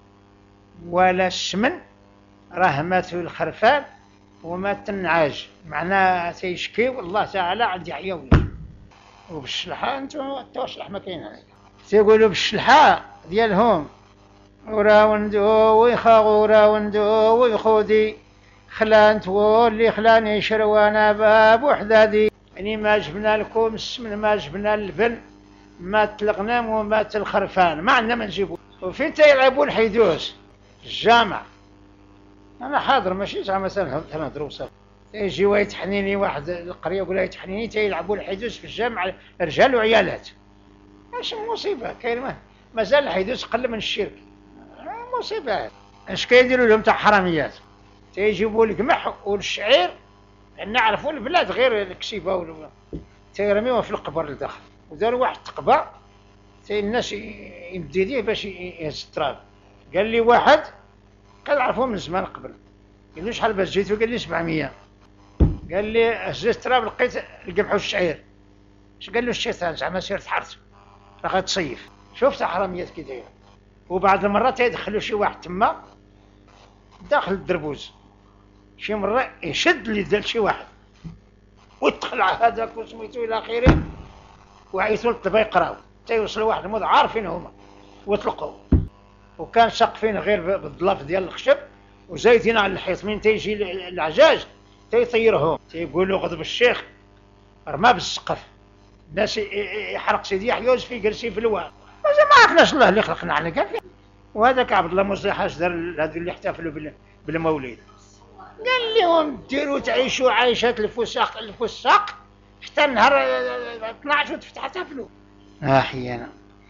ولا السمن راه ماتوا الخرفان ومات النعاج، معناه تيشكي والله تعالى عند يحيى ويوسف. وبالشلحة انتو تا الشلح ما كاين هنايا تيقولوا بالشلحة ديالهم وراوندو ويخاغو وراوندو ويخودي خلانت واللي خلاني شروانا باب وحدادي. يعني ما جبنا لكم السمن ما جبنا اللبن مات الغنم ومات الخرفان ما عندنا ما نجيبو. وفين تيلعبوا الحيدوس؟ الجامع. انا حاضر ماشي زعما تنهضروا صافي. يجي ويتحنيني واحد القريه يقول لها يتحنيني تيلعبوا الحيدوس في الجامع رجال وعيالات. اش مصيبه كاين مازال الحيدوس قل من الشرك. مصيبه. اش كيديروا لهم تاع حراميات؟ تيجيبوا القمح والشعير نعرفوا البلاد غير الكسيبه ولا تيرميوها في القبر لداخل. وداروا واحد التقبه تي الناس يمد يديه باش يهز التراب. قال لي واحد كنعرفوه من زمان قبل قال لي شحال باش جيتو؟ قال لي سبعمية. قال لي هزيت التراب لقيت القمح والشعير. اش قال له الشيطان؟ زعما سير تحرت راه غتصيف. شوف حراميات كي دايره. وبعض المرات يدخلوا شي واحد تما داخل الدربوز شي مره يشد اللي دار شي واحد ويدخل هذاك وسميتو الى اخره وعيطوا للطبا يقراو تيوصلوا واحد الموضوع عارفين هما ويطلقوا. وكان سقفين غير بالظلاف ديال الخشب وزايدين على الحيط. من تيجي العجاج تيطيرهم تيقولوا غضب الشيخ رمى بالسقف. الناس يحرق سيدي يحيى يوسف يجلس في الواد. مازال ما عرفناش الله اللي خلقنا على كافي. وهذاك عبد الله مصلح اش دار هذو اللي احتفلوا بالمولد؟ قال لهم ديروا تعيشوا عايشة الفساق الفساق حتى النهار اثناش وتفتح تحتفلوا. احيانا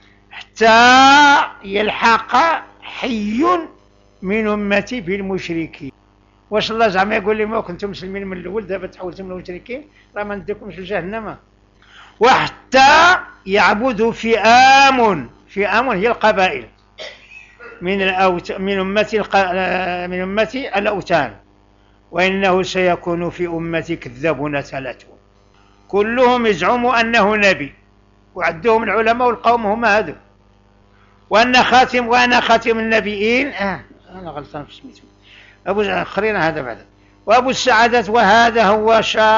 حتى يلحق حي من امتي بالمشركين. واش الله زعما يقول لي ما كنتم مسلمين من الاول دابا تحولتم للمشركين؟ راه ما نديركمش لجهنم. وحتى يعبدوا فئام فئام هي القبائل من الأوت... من امتي الق... من امتي الاوثان. وانه سيكون في امتي كذابون ثلاثون كلهم يزعم انه نبي وعدوهم العلماء والقوم هما هذو. وان خاتم وانا خاتم النبيين. اه انا غلطان في سميتو ابو خرينا هذا بعد. وابو السعادات وهذا هو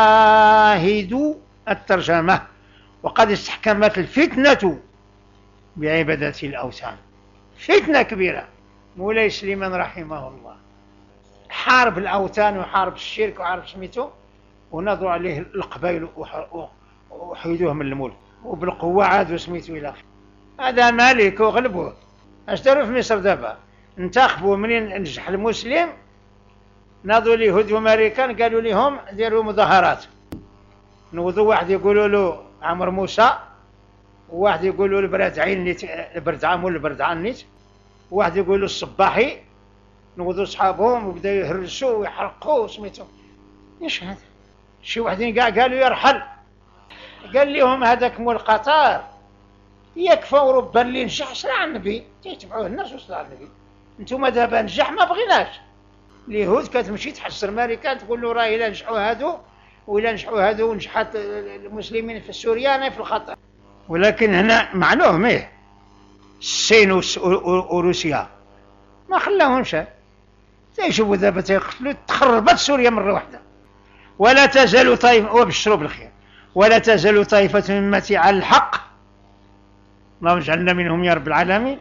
شاهد الترجمه. وقد استحكمت الفتنه بعباده الاوثان. فتنه كبيره. مولاي سليمان رحمه الله حارب الاوثان وحارب الشرك وحارب سميتو ونضوا عليه القبائل وحيدوه من الملك وبالقوه عادوا سميتو الى اخره. هذا ملك وغلبوه. اش داروا في مصر دابا؟ انتخبوا منين نجح المسلم ناضوا اليهود والامريكان قالوا لهم ديروا مظاهرات. نوضوا واحد يقولوا له عمر موسى وواحد يقولوا البرد عين نيت البرد عام ولا البرد عن نيت وواحد يقولوا الصباحي. نوضوا صحابهم وبداو يهرسوا ويحرقوا سميتو. ايش هذا؟ شي وحدين كاع قالوا يرحل. قال لهم هذاك مول قطار يكفى ربا اللي نجح صلى على النبي تيتبعوه الناس وصلى على النبي. انتم دابا نجح ما بغيناش. اليهود كتمشي تحسر امريكان تقول له راه الا نجحوا هادو وإلا نجحوا هادو ونجحت المسلمين في سوريا انا في الخطر. ولكن هنا معلوم ايه الصين وروسيا ما خلاهمش تيشوفوا دابا تيقتلوا تخربت سوريا مره واحده. ولا تزال طائفه وبشروا بالخير ولا تزال طائفه من امتي على الحق اللهم اجعلنا منهم يا رب العالمين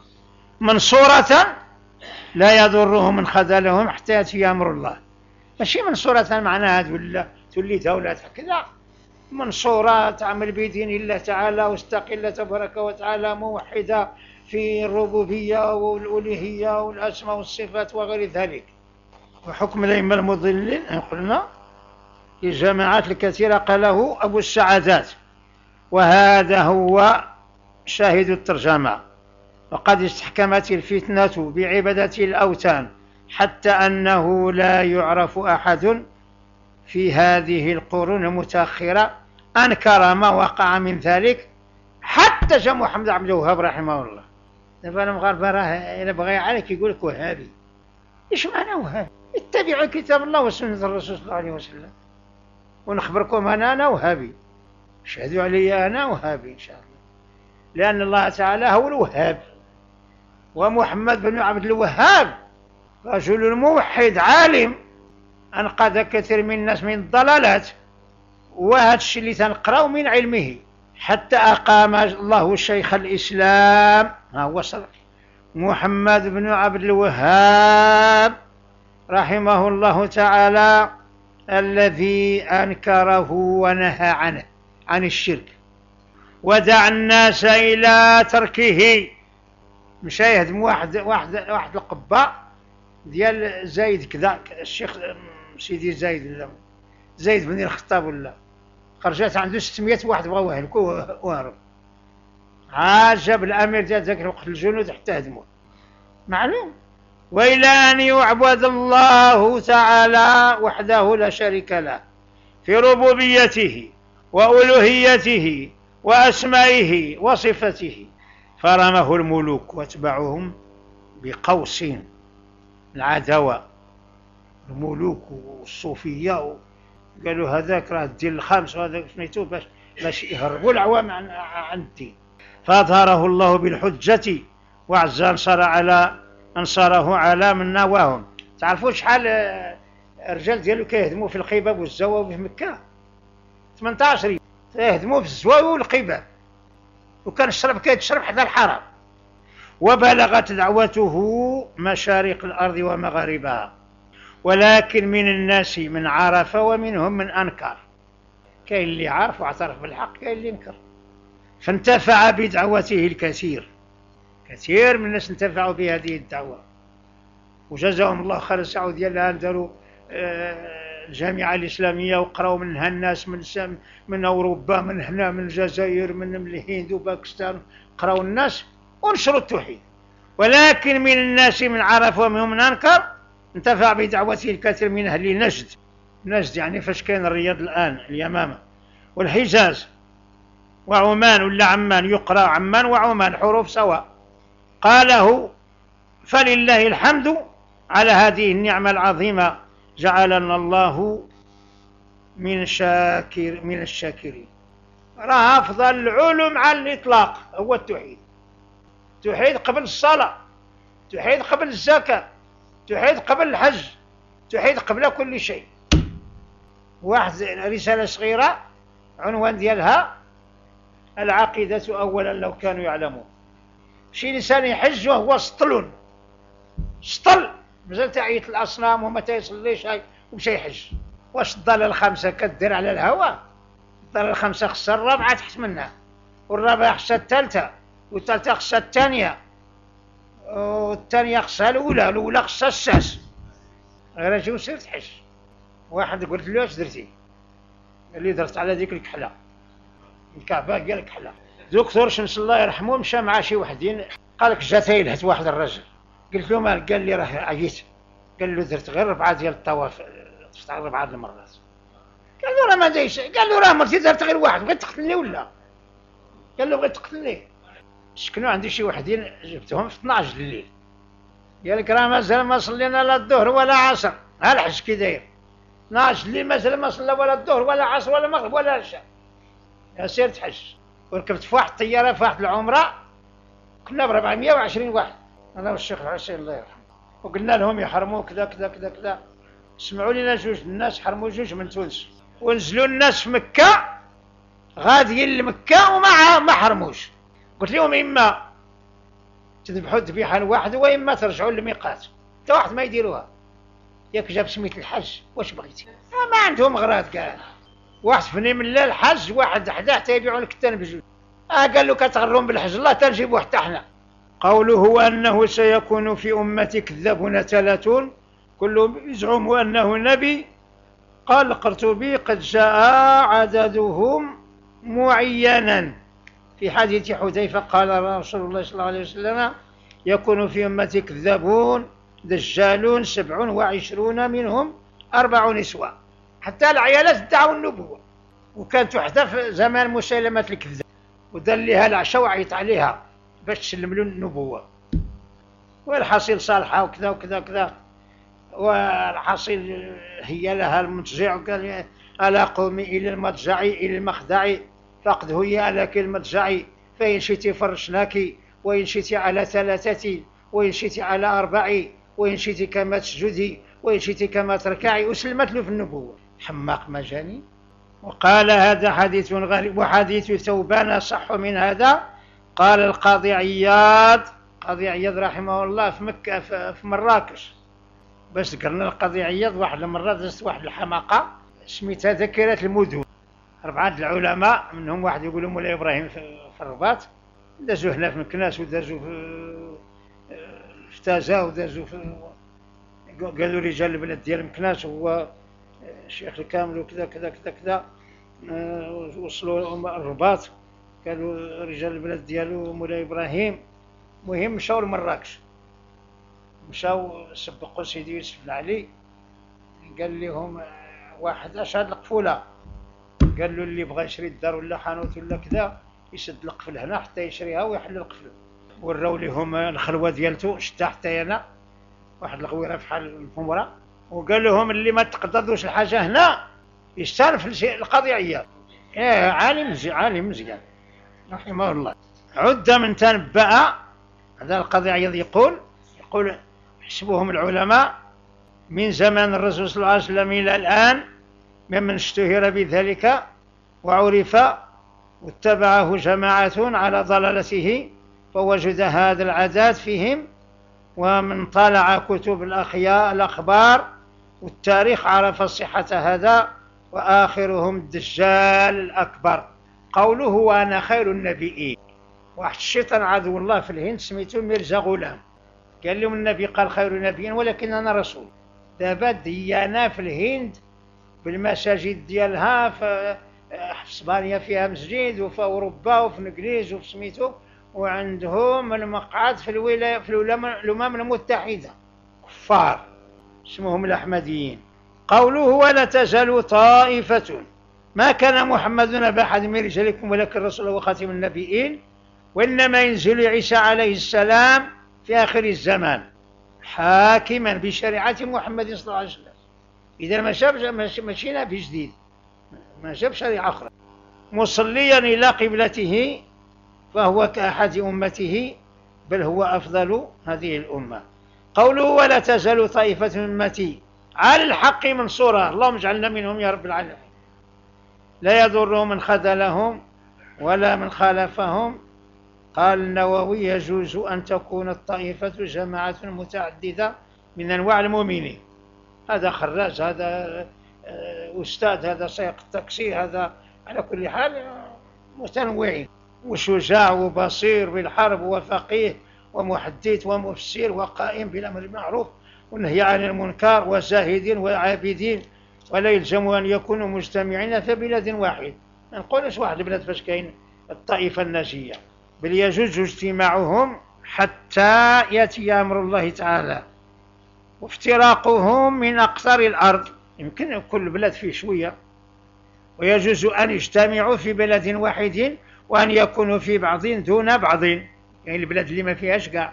منصورة لا يضرهم من خذلهم حتى ياتي امر الله. ماشي منصورة معناها تولي تولي دولة كذا. منصورة تعمل بدين الله تعالى واستقل تبارك وتعالى موحدة في الربوبية والألوهية والأسماء والصفات وغير ذلك. وحكم الأئمة المضلين قلنا الجماعات الكثيرة قاله أبو السعادات. وهذا هو شاهد الترجمة. وقد استحكمت الفتنة بعبادة الأوثان حتى أنه لا يعرف أحد في هذه القرون المتأخرة أنكر ما وقع من ذلك حتى جاء محمد عبد الوهاب رحمه الله. دابا المغاربة راه إلا بغى عليك يقول لك وهابي. إيش معنى وهابي؟ اتبعوا كتاب الله وسنة الرسول صلى الله عليه وسلم. ونخبركم أنا أنا وهابي، شهدوا علي أنا وهابي إن شاء الله، لأن الله تعالى هو الوهاب، ومحمد بن عبد الوهاب رجل موحد عالم أنقذ كثير من الناس من الضلالات، وهذا الشيء اللي تنقراو من علمه حتى أقام الله شيخ الإسلام، ها هو صدق محمد بن عبد الوهاب رحمه الله تعالى، الذي أنكره ونهى عنه عن الشرك ودعا الناس إلى تركه. مشى يهدم واحد واحد واحد القبة ديال زايد كذا، الشيخ سيدي زايد زايد بن الخطاب ولا خرجت عنده ستمائة واحد بغاو يهلكوه وهرب. عاد جاب الأمير ديال ذاك الوقت الجنود حتى هدموه، معلوم. وإلى أن يعبد الله تعالى وحده لا شريك له في ربوبيته وألوهيته وأسمائه وصفته، فرمه الملوك واتبعهم بقوس العداوة، الملوك والصوفية قالوا هذاك راه الدين الخامس وهذاك سميتو باش باش يهربوا العوام عن عن الدين. فأظهره الله بالحجة وعز انصر على انصره على من نواهم. تعرفوا شحال الرجال ديالو كيهدموا في القباب والزواوي في مكة؟ ثمانية عشر يهدموا في الزواوي والقباب، وكان الشرب كيتشرب حدا الحرم. وبلغت دعوته مشارق الأرض ومغاربها، ولكن من الناس من عرف ومنهم من أنكر. كاين اللي عارف واعترف بالحق، كاين اللي انكر. فانتفع بدعوته الكثير، كثير من الناس انتفعوا بهذه الدعوة وجزاهم الله خير السعود ديالها. داروا الجامعة الإسلامية وقراوا منها الناس من من أوروبا، من هنا، من الجزائر، من الهند وباكستان، قراوا الناس ونشروا التوحيد. ولكن من الناس من عرف ومنهم من أنكر انتفع بدعوته الكثير من أهل نجد. نجد يعني فاش كاين الرياض الآن، اليمامة والحجاز وعمان ولا عمان، يقرأ عمان وعمان حروف سواء. قاله فلله الحمد على هذه النعمة العظيمة، جعلنا الله من شاكر من الشاكرين. راه أفضل العلوم على الإطلاق هو التوحيد. توحيد قبل الصلاة، توحيد قبل الزكاة، توحيد قبل الحج، توحيد قبل كل شيء. واحد رسالة صغيرة عنوان ديالها العقيدة أولا لو كانوا يعلمون. شي لسان يحج وهو سطل سطل، مازال تعيط الأصنام وما تيصليش ومشى يحج. واش الضالة الخامسة كدير على الهواء؟ الضالة الخامسة خصها الرابعة تحت منها، والرابعة خصها الثالثة، والثالثة خصها الثانية، والثانية خصها الأولى، الأولى خصها الساس. غير اجي وسير تحج. واحد قلت له اش درتي؟ قال لي درت على ديك الكحلة، الكعبة قال لك كحلة. دكتور شمس الله يرحمه مشى مع شي وحدين، قال لك جات يلهت واحد الرجل. قلت له مال؟ قال لي راه عييت. قال له درت غير ربعة ديال الطواف، طفت على ربعة المرات. قال له راه ما دايش. قال له راه مرتي درت غير واحد، بغيت تقتلني ولا؟ قال له بغيت تقتلني. سكنوا عندي شي وحدين جبتهم في اثناش الليل، قال لك راه مازال ما صلينا لا الظهر ولا عصر، ها الحج كي داير اثناش الليل مازال ما صلى ولا الظهر ولا عصر ولا مغرب ولا عشاء. يا سير تحج. وركبت في واحد الطياره في واحد العمره، كنا ب أربعمائة وعشرين واحد انا والشيخ الحسين الله يرحمه، وقلنا لهم يحرموا كذا كذا كذا كذا. سمعوا لنا جوج الناس حرموا جوج من تونس، ونزلوا الناس في مكه غاديين لمكه وما ما حرموش. قلت لهم اما تذبحوا الذبيحه الواحده واما ترجعوا للميقات، حتى واحد ما يديروها. ياك جاب سميت الحج واش بغيتي؟ ما عندهم غراض كاع. واحد فني من الحج، واحد حداه تيبيعوا لك الثاني بجوج. اه قال له كتغرون بالحج الله تنجيبوا حتى حنا. قوله انه سيكون في امتي كذابون ثلاثون كلهم يزعم انه نبي. قال القرطبي قد جاء عددهم معينا في حديث حذيفة، قال رسول الله صلى الله عليه وسلم يكون في أمتي كذابون دجالون سبع وعشرون منهم أربع نسوة. حتى العيالات ادعوا النبوة، وكانت وحدة في زمان مسيلمة الكذاب ودار لها العشاء وعيط عليها باش تسلم له النبوة. والحصيل صالحة وكذا وكذا وكذا، والحصيل هي لها المضجع، وقال ألا قومي إلى المضجع إلى المخدع فقد هي لك المضجع، فإن شئت فرشناك وإن شئت على ثلاثة وإن شئت على أربع وإن شئت كما تسجدي وإن شئت كما تركعي، وسلمت له في النبوة. حماق مجاني. وقال هذا حديث غريب، وحديث ثوبان أصح من هذا. قال القاضي عياض، قاضي عياض رحمه الله في مكة في مراكش، باش ذكرنا القاضي عياض واحد المرة دازت واحد الحماقة سميتها ذاكرة المدن. أربعة العلماء منهم واحد يقولوا مولاي إبراهيم في الرباط، دازوا هنا في مكناس ودازوا في تازا ودازوا في، قالوا رجال البلد ديال مكناس هو الشيخ الكامل وكذا كذا كذا كذا. وصلوا الرباط قالوا رجال البلد ديالو مولاي إبراهيم. مهم مشاو لمراكش، مشاو سبقوا سيدي يوسف بن علي، قال لهم واحد اش هاد القفولة، قال له اللي بغى يشري الدار ولا حانوت ولا كذا يسد القفل هنا حتى يشريها ويحل القفل. وراو لهم الخلوة ديالته شتا حتى هنا واحد الغويرة فحال الفمرة، وقال لهم اللي ما تقدروش الحاجة هنا يستانف القاضي عياض. ايه عالم مزيان، عالم مزيان رحمه الله. عد من تنبأ، هذا القاضي عياض يقول يقول حسبهم العلماء من زمان الرسول صلى الله عليه وسلم إلى الآن ممن اشتهر بذلك وعرف واتبعه جماعة على ضلالته، فوجد هذا العداد فيهم. ومن طالع كتب الأخيار الأخبار والتاريخ عرف صحة هذا، وآخرهم الدجال الأكبر. قوله وأنا خير النبيين. واحد الشيطان عدو الله في الهند سميته ميرزا غلام، قال لهم النبي قال خير النبيين ولكن أنا رسول. دابا ديانة في الهند بالمساجد ديالها، في اسبانيا فيها مسجد، وفي اوروبا وفي الانجليز وفي سميتو، وعندهم المقعد في الولاية في الامم المتحدة كفار اسمهم الاحمديين. قوله ولا تزال طائفة، ما كان محمد أبا أحد من رجالكم ولكن رسول وخاتم النبيين، وإنما ينزل عيسى عليه السلام في آخر الزمان حاكما بشريعة محمد صلى الله عليه وسلم. إذا ما شاب مشينا بجديد، ما شاب شريعة أخرى. مصليا إلى قبلته فهو كأحد أمته، بل هو أفضل هذه الأمة. قوله ولا تزال طائفة من أمتي على الحق منصورة، اللهم اجعلنا منهم يا رب العالمين، لا يضر من خذلهم ولا من خالفهم. قال النووي يجوز أن تكون الطائفة جماعة متعددة من أنواع المؤمنين. هذا خراج، هذا أستاذ، هذا سائق التاكسي، هذا على كل حال متنوعين، وشجاع وبصير بالحرب وفقيه ومحدث ومفسر وقائم بالأمر بالمعروف والنهي عن المنكر وزاهدين وعابدين، ولا يلزم أن يكونوا مجتمعين في بلد واحد. ما نقولش واحد البلد فاش كاين الطائفة الناجية، بل يجوز اجتماعهم حتى يأتي أمر الله تعالى، وافتراقهم من أقطار الأرض، يمكن كل بلد فيه شوية، ويجوز أن يجتمعوا في بلد واحد وأن يكونوا في بعض دون بعض، يعني البلاد اللي ما فيهاش كاع.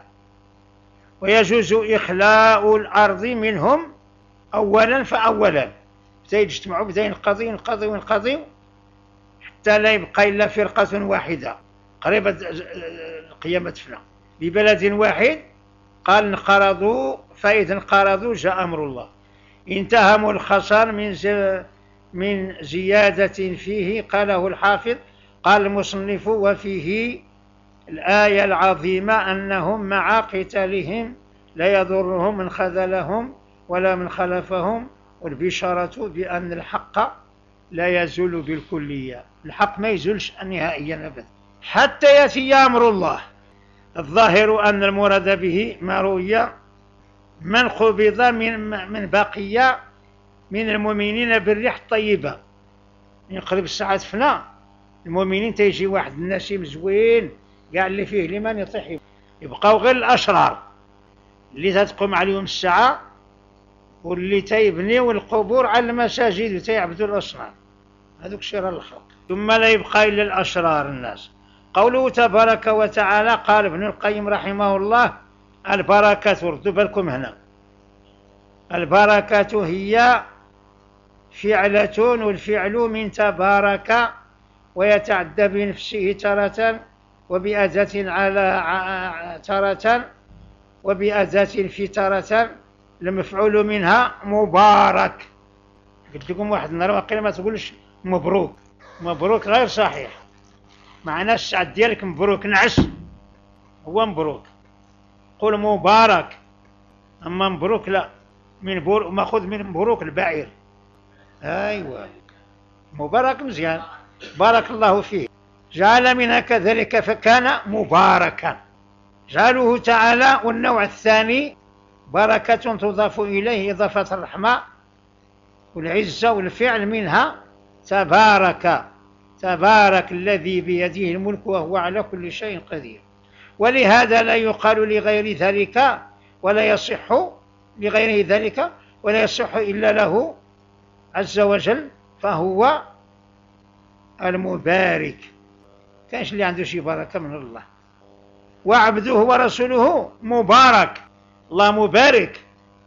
ويجوز إخلاء الأرض منهم أولا فأولا، بدا يجتمعوا، بدا ينقضي ينقضي ينقضي حتى لا يبقى إلا فرقة واحدة قريبة القيامة تفنى ببلد واحد. قال انقرضوا، فإذا انقرضوا جاء أمر الله. انتهموا الخسر من من زيادة فيه. قاله الحافظ. قال المصنف وفيه الآية العظيمة أنهم مع قتالهم لا يضرهم من خذلهم ولا من خلفهم، والبشارة بأن الحق لا يزول بالكلية، الحق ما يزولش نهائيا أبدا حتى يأتي أمر الله. الظاهر أن المراد به ما روي من قبض من من بقية من المؤمنين بالريح الطيبة، من قريب الساعة فنا المؤمنين تيجي واحد النسيم زوين كاع اللي فيه لمن يطيح، يبقاو غير الأشرار اللي تتقوم عليهم الساعة واللي تيبنيو القبور على المساجد وتيعبدوا الأصنام، هذوك شرار الخلق. ثم لا يبقى إلا الأشرار الناس. قوله تبارك وتعالى، قال ابن القيم رحمه الله: البركة، ردوا بالكم هنا، البركة هي فعلة، والفعل من تبارك، ويتعدى بنفسه تارة، وبأداة على تارة، وبأداة في تارة. المفعول منها مبارك. قلت لكم واحد النهار واقيلا ما تقولش مبروك، مبروك غير صحيح، معناه السعد ديالك مبروك، نعس هو مبروك، قول مبارك. أما مبروك لا، من بور ماخذ من مبروك البعير. أيوة، مبارك مزيان، بارك الله فيه، جعل منها كذلك فكان مباركا. جعله تعالى. والنوع الثاني بركة تضاف إليه إضافة الرحمة والعزة، والفعل منها تبارك، تبارك الذي بيده الملك وهو على كل شيء قدير. ولهذا لا يقال لغير ذلك، ولا يصح لغيره ذلك، ولا يصح إلا له عز وجل، فهو المبارك. كانش اللي عنده شي بركة من الله. وعبده ورسوله مبارك، الله مبارك،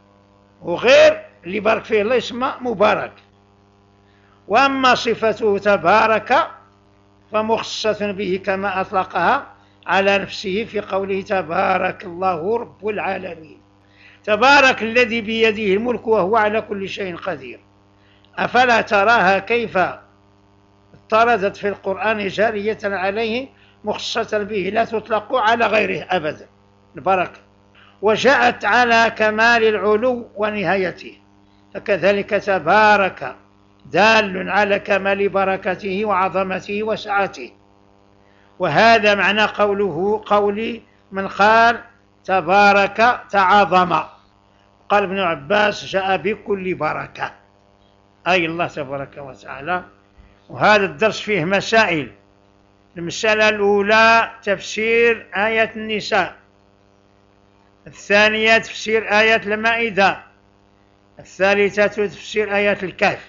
وغير اللي بارك فيه الله يسمى مبارك. وأما صفته تبارك فمخصصة به كما أطلقها على نفسه في قوله: تبارك الله رب العالمين، تبارك الذي بيده الملك وهو على كل شيء قدير. أفلا تراها كيف اضطردت في القرآن جارية عليه مخصصة به، لا تطلق على غيره أبدا البركة، وجاءت على كمال العلو ونهايته. فكذلك تبارك دال على كمال بركته وعظمته وسعته. وهذا معنى قوله قولي من قال تبارك تعظم. قال ابن عباس: جاء بكل بركة، أي الله تبارك وتعالى. وهذا الدرس فيه مسائل. المسألة الأولى تفسير آية النساء، الثانية تفسير آية المائدة، الثالثة تفسير آية الكهف.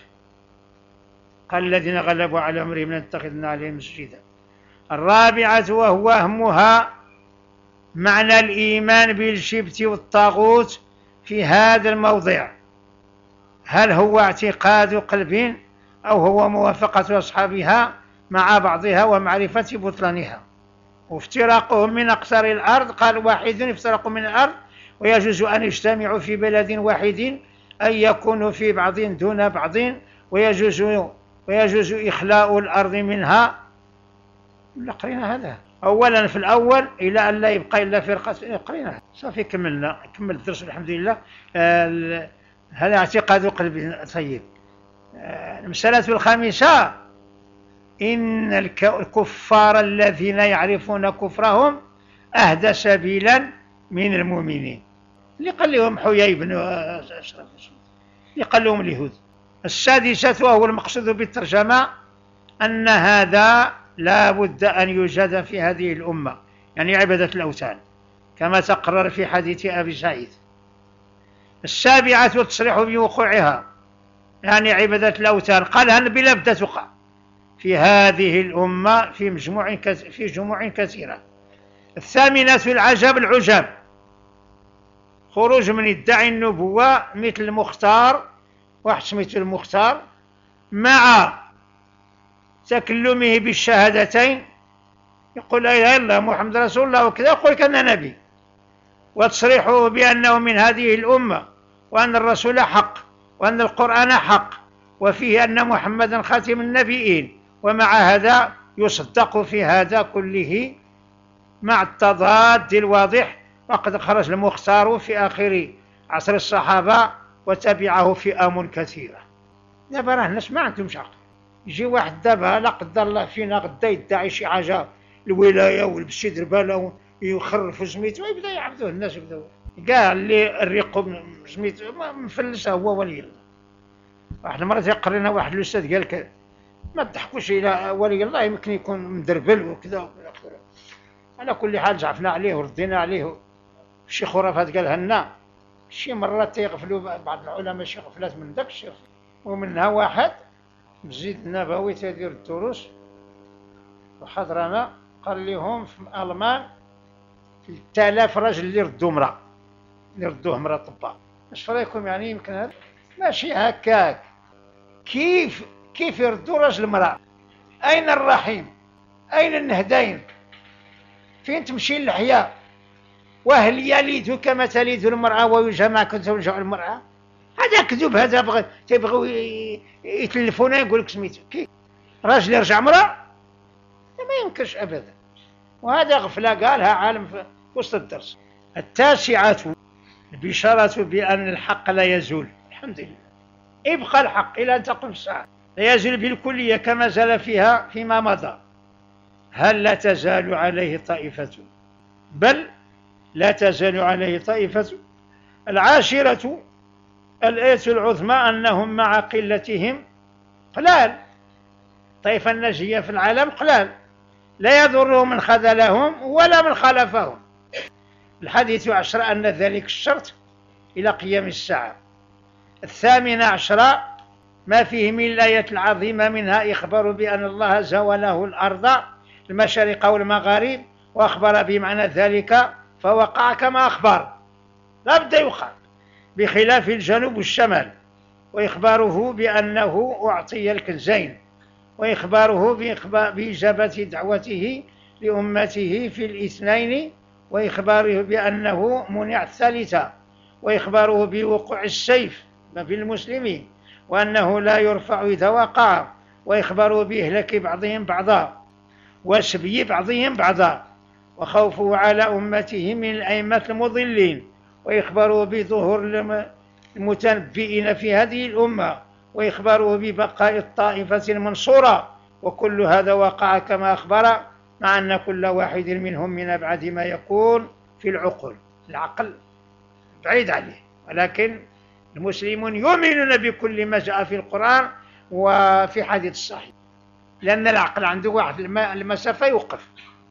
قال الذين غلبوا على أمرهم لنتخذن عليهم مسجدا. الرابعة وهو أهمها معنى الإيمان بالجبت والطاغوت في هذا الموضع، هل هو اعتقاد قلب أو هو موافقة أصحابها مع بعضها ومعرفة بطلانها. وافتراقهم من أقطار الأرض، قال واحد افترقوا من الأرض، ويجوز أن يجتمعوا في بلد واحد، أن يكونوا في بعض دون بعض، ويجوز ويجوز إخلاء الأرض منها. قرينا هذا أولا في الأول إلى أن لا يبقى إلا فرقة. قرينا صافي، كملنا كمل الدرس الحمد لله. آه هذا اعتقاد قلب. طيب، آه المسألة الخامسة: إن الكفار الذين يعرفون كفرهم أهدى سبيلا من المؤمنين. اللي قال لهم حيي بن أشرف، اللي قال لهم اليهود. السادسة وهو المقصود بالترجمة أن هذا لا بد أن يوجد في هذه الأمة، يعني عبادة الأوثان كما تقرر في حديث أبي سعيد. السابعة التصريح بوقوعها، يعني عبادة الأوثان قال هل بلا بد تقع في هذه الأمة في مجموع في جموع كثيرة. الثامنة العجب العجب، خروج من يدعي النبوة مثل المختار، واحد سميته المختار، مع تكلمه بالشهادتين، يقول لا إله إلا الله محمد رسول الله وكذا، يقول كان نبي، وتصريحه بأنه من هذه الأمة، وأن الرسول حق، وأن القرآن حق، وفيه أن محمدا خاتم النبيين. ومع هذا يصدق في هذا كله مع التضاد الواضح. وقد خرج المختار في آخر عصر الصحابة وتبعه فئام كثيرة. دابا راه الناس ما عندهمش عقل. يجي واحد دابا لا قدر الله فينا غدا يدعي شي حاجة الولاية ويلبس شي دربالة ويخرف سميتو، يبدا يعبدوه الناس، يبداو كاع اللي الريقو سميتو مفلس هو ولي الله. واحد المرة قرينا واحد الأستاذ قال لك ما تضحكوش إلى ولي الله، يمكن يكون مدربل وكذا. على كل حال زعفنا عليه وردينا عليه شي خرافات قالها لنا. شي مرات تيغفلوا بعض العلماء شي غفلات من داك الشيء، ومنها واحد مسجد النبوي تيدير الدروس وحضرنا قال لهم في الألمان ثلاث آلاف راجل اللي ردوا امرأة، اللي ردوه امرأة طباء. اش رايكم يعني يمكن هذا؟ ماشي هكاك. كيف كيف يردوا راجل امرأة؟ أين الرحيم؟ أين النهدين؟ فين تمشي اللحية؟ وهل يلد كما تلد المرأة ويجمع كما ترجع المرأة؟ هذا كذب، هذا بغ... تيبغيو يتلفونا يقول لك سميتو كي راجل يرجع امرأة؟ ما يمكنش أبدا. وهذا غفلة قالها عالم في وسط الدرس. التاسعة البشارة بأن الحق لا يزول. الحمد لله، يبقى الحق إلى أن تقوم الساعة، لا يزول بالكلية كما زال فيها فيما مضى. هل لا تزال عليه طائفة؟ بل لا تزال عليه طائفة. العاشرة الآية العظمى أنهم مع قلتهم قلال. طائفة الناجية في العالم قلال، لا يضرهم من خذلهم ولا من خالفهم. الحادث عشر أن ذلك الشرط إلى قيام الساعة. الثامنة عشرة ما فيه من الآية العظيمة، منها إخبار بأن الله زوله الأرض المشارق والمغارب، وأخبر بمعنى ذلك فوقع كما أخبر، لا بد يوقع، بخلاف الجنوب والشمال. وإخباره بأنه أعطي الكنزين، وإخباره بإجابة دعوته لأمته في الاثنين، وإخباره بأنه منع الثالثة، وإخباره بوقوع السيف في المسلمين وأنه لا يرفع إذا وقع، وإخباره بإهلاك بعضهم بعضا وسبي بعضهم بعضا، وخوفه على أمته من الأئمة المضلين، وإخباره بظهور المتنبئين في هذه الأمة، وإخباره ببقاء الطائفة المنصورة. وكل هذا وقع كما أخبر، مع أن كل واحد منهم من أبعد ما يكون في العقول. العقل بعيد عليه، ولكن المسلمون يؤمنون بكل ما جاء في القرآن وفي حديث الصحيح، لأن العقل عنده واحد المسافة يوقف.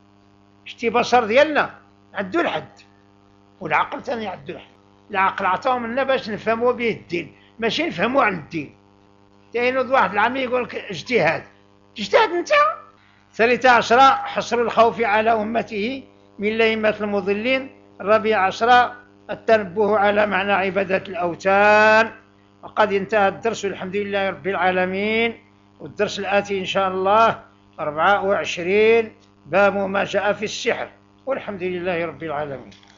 شتي بصر ديالنا عنده الحد، والعقل ثاني عنده الحد. العقل عطاهم لنا باش نفهموا به الدين، ماشي نفهموا عن الدين. تينوض واحد العامي يقول لك اجتهاد، تجتهد انت. ثالثة عشرة حصر الخوف على أمته من الأئمة المضلين. الرابعة عشرة التنبه على معنى عبادة الأوثان. وقد انتهى الدرس، الحمد لله رب العالمين. والدرس الآتي إن شاء الله أربعة وعشرين باب ما جاء في السحر، والحمد لله رب العالمين.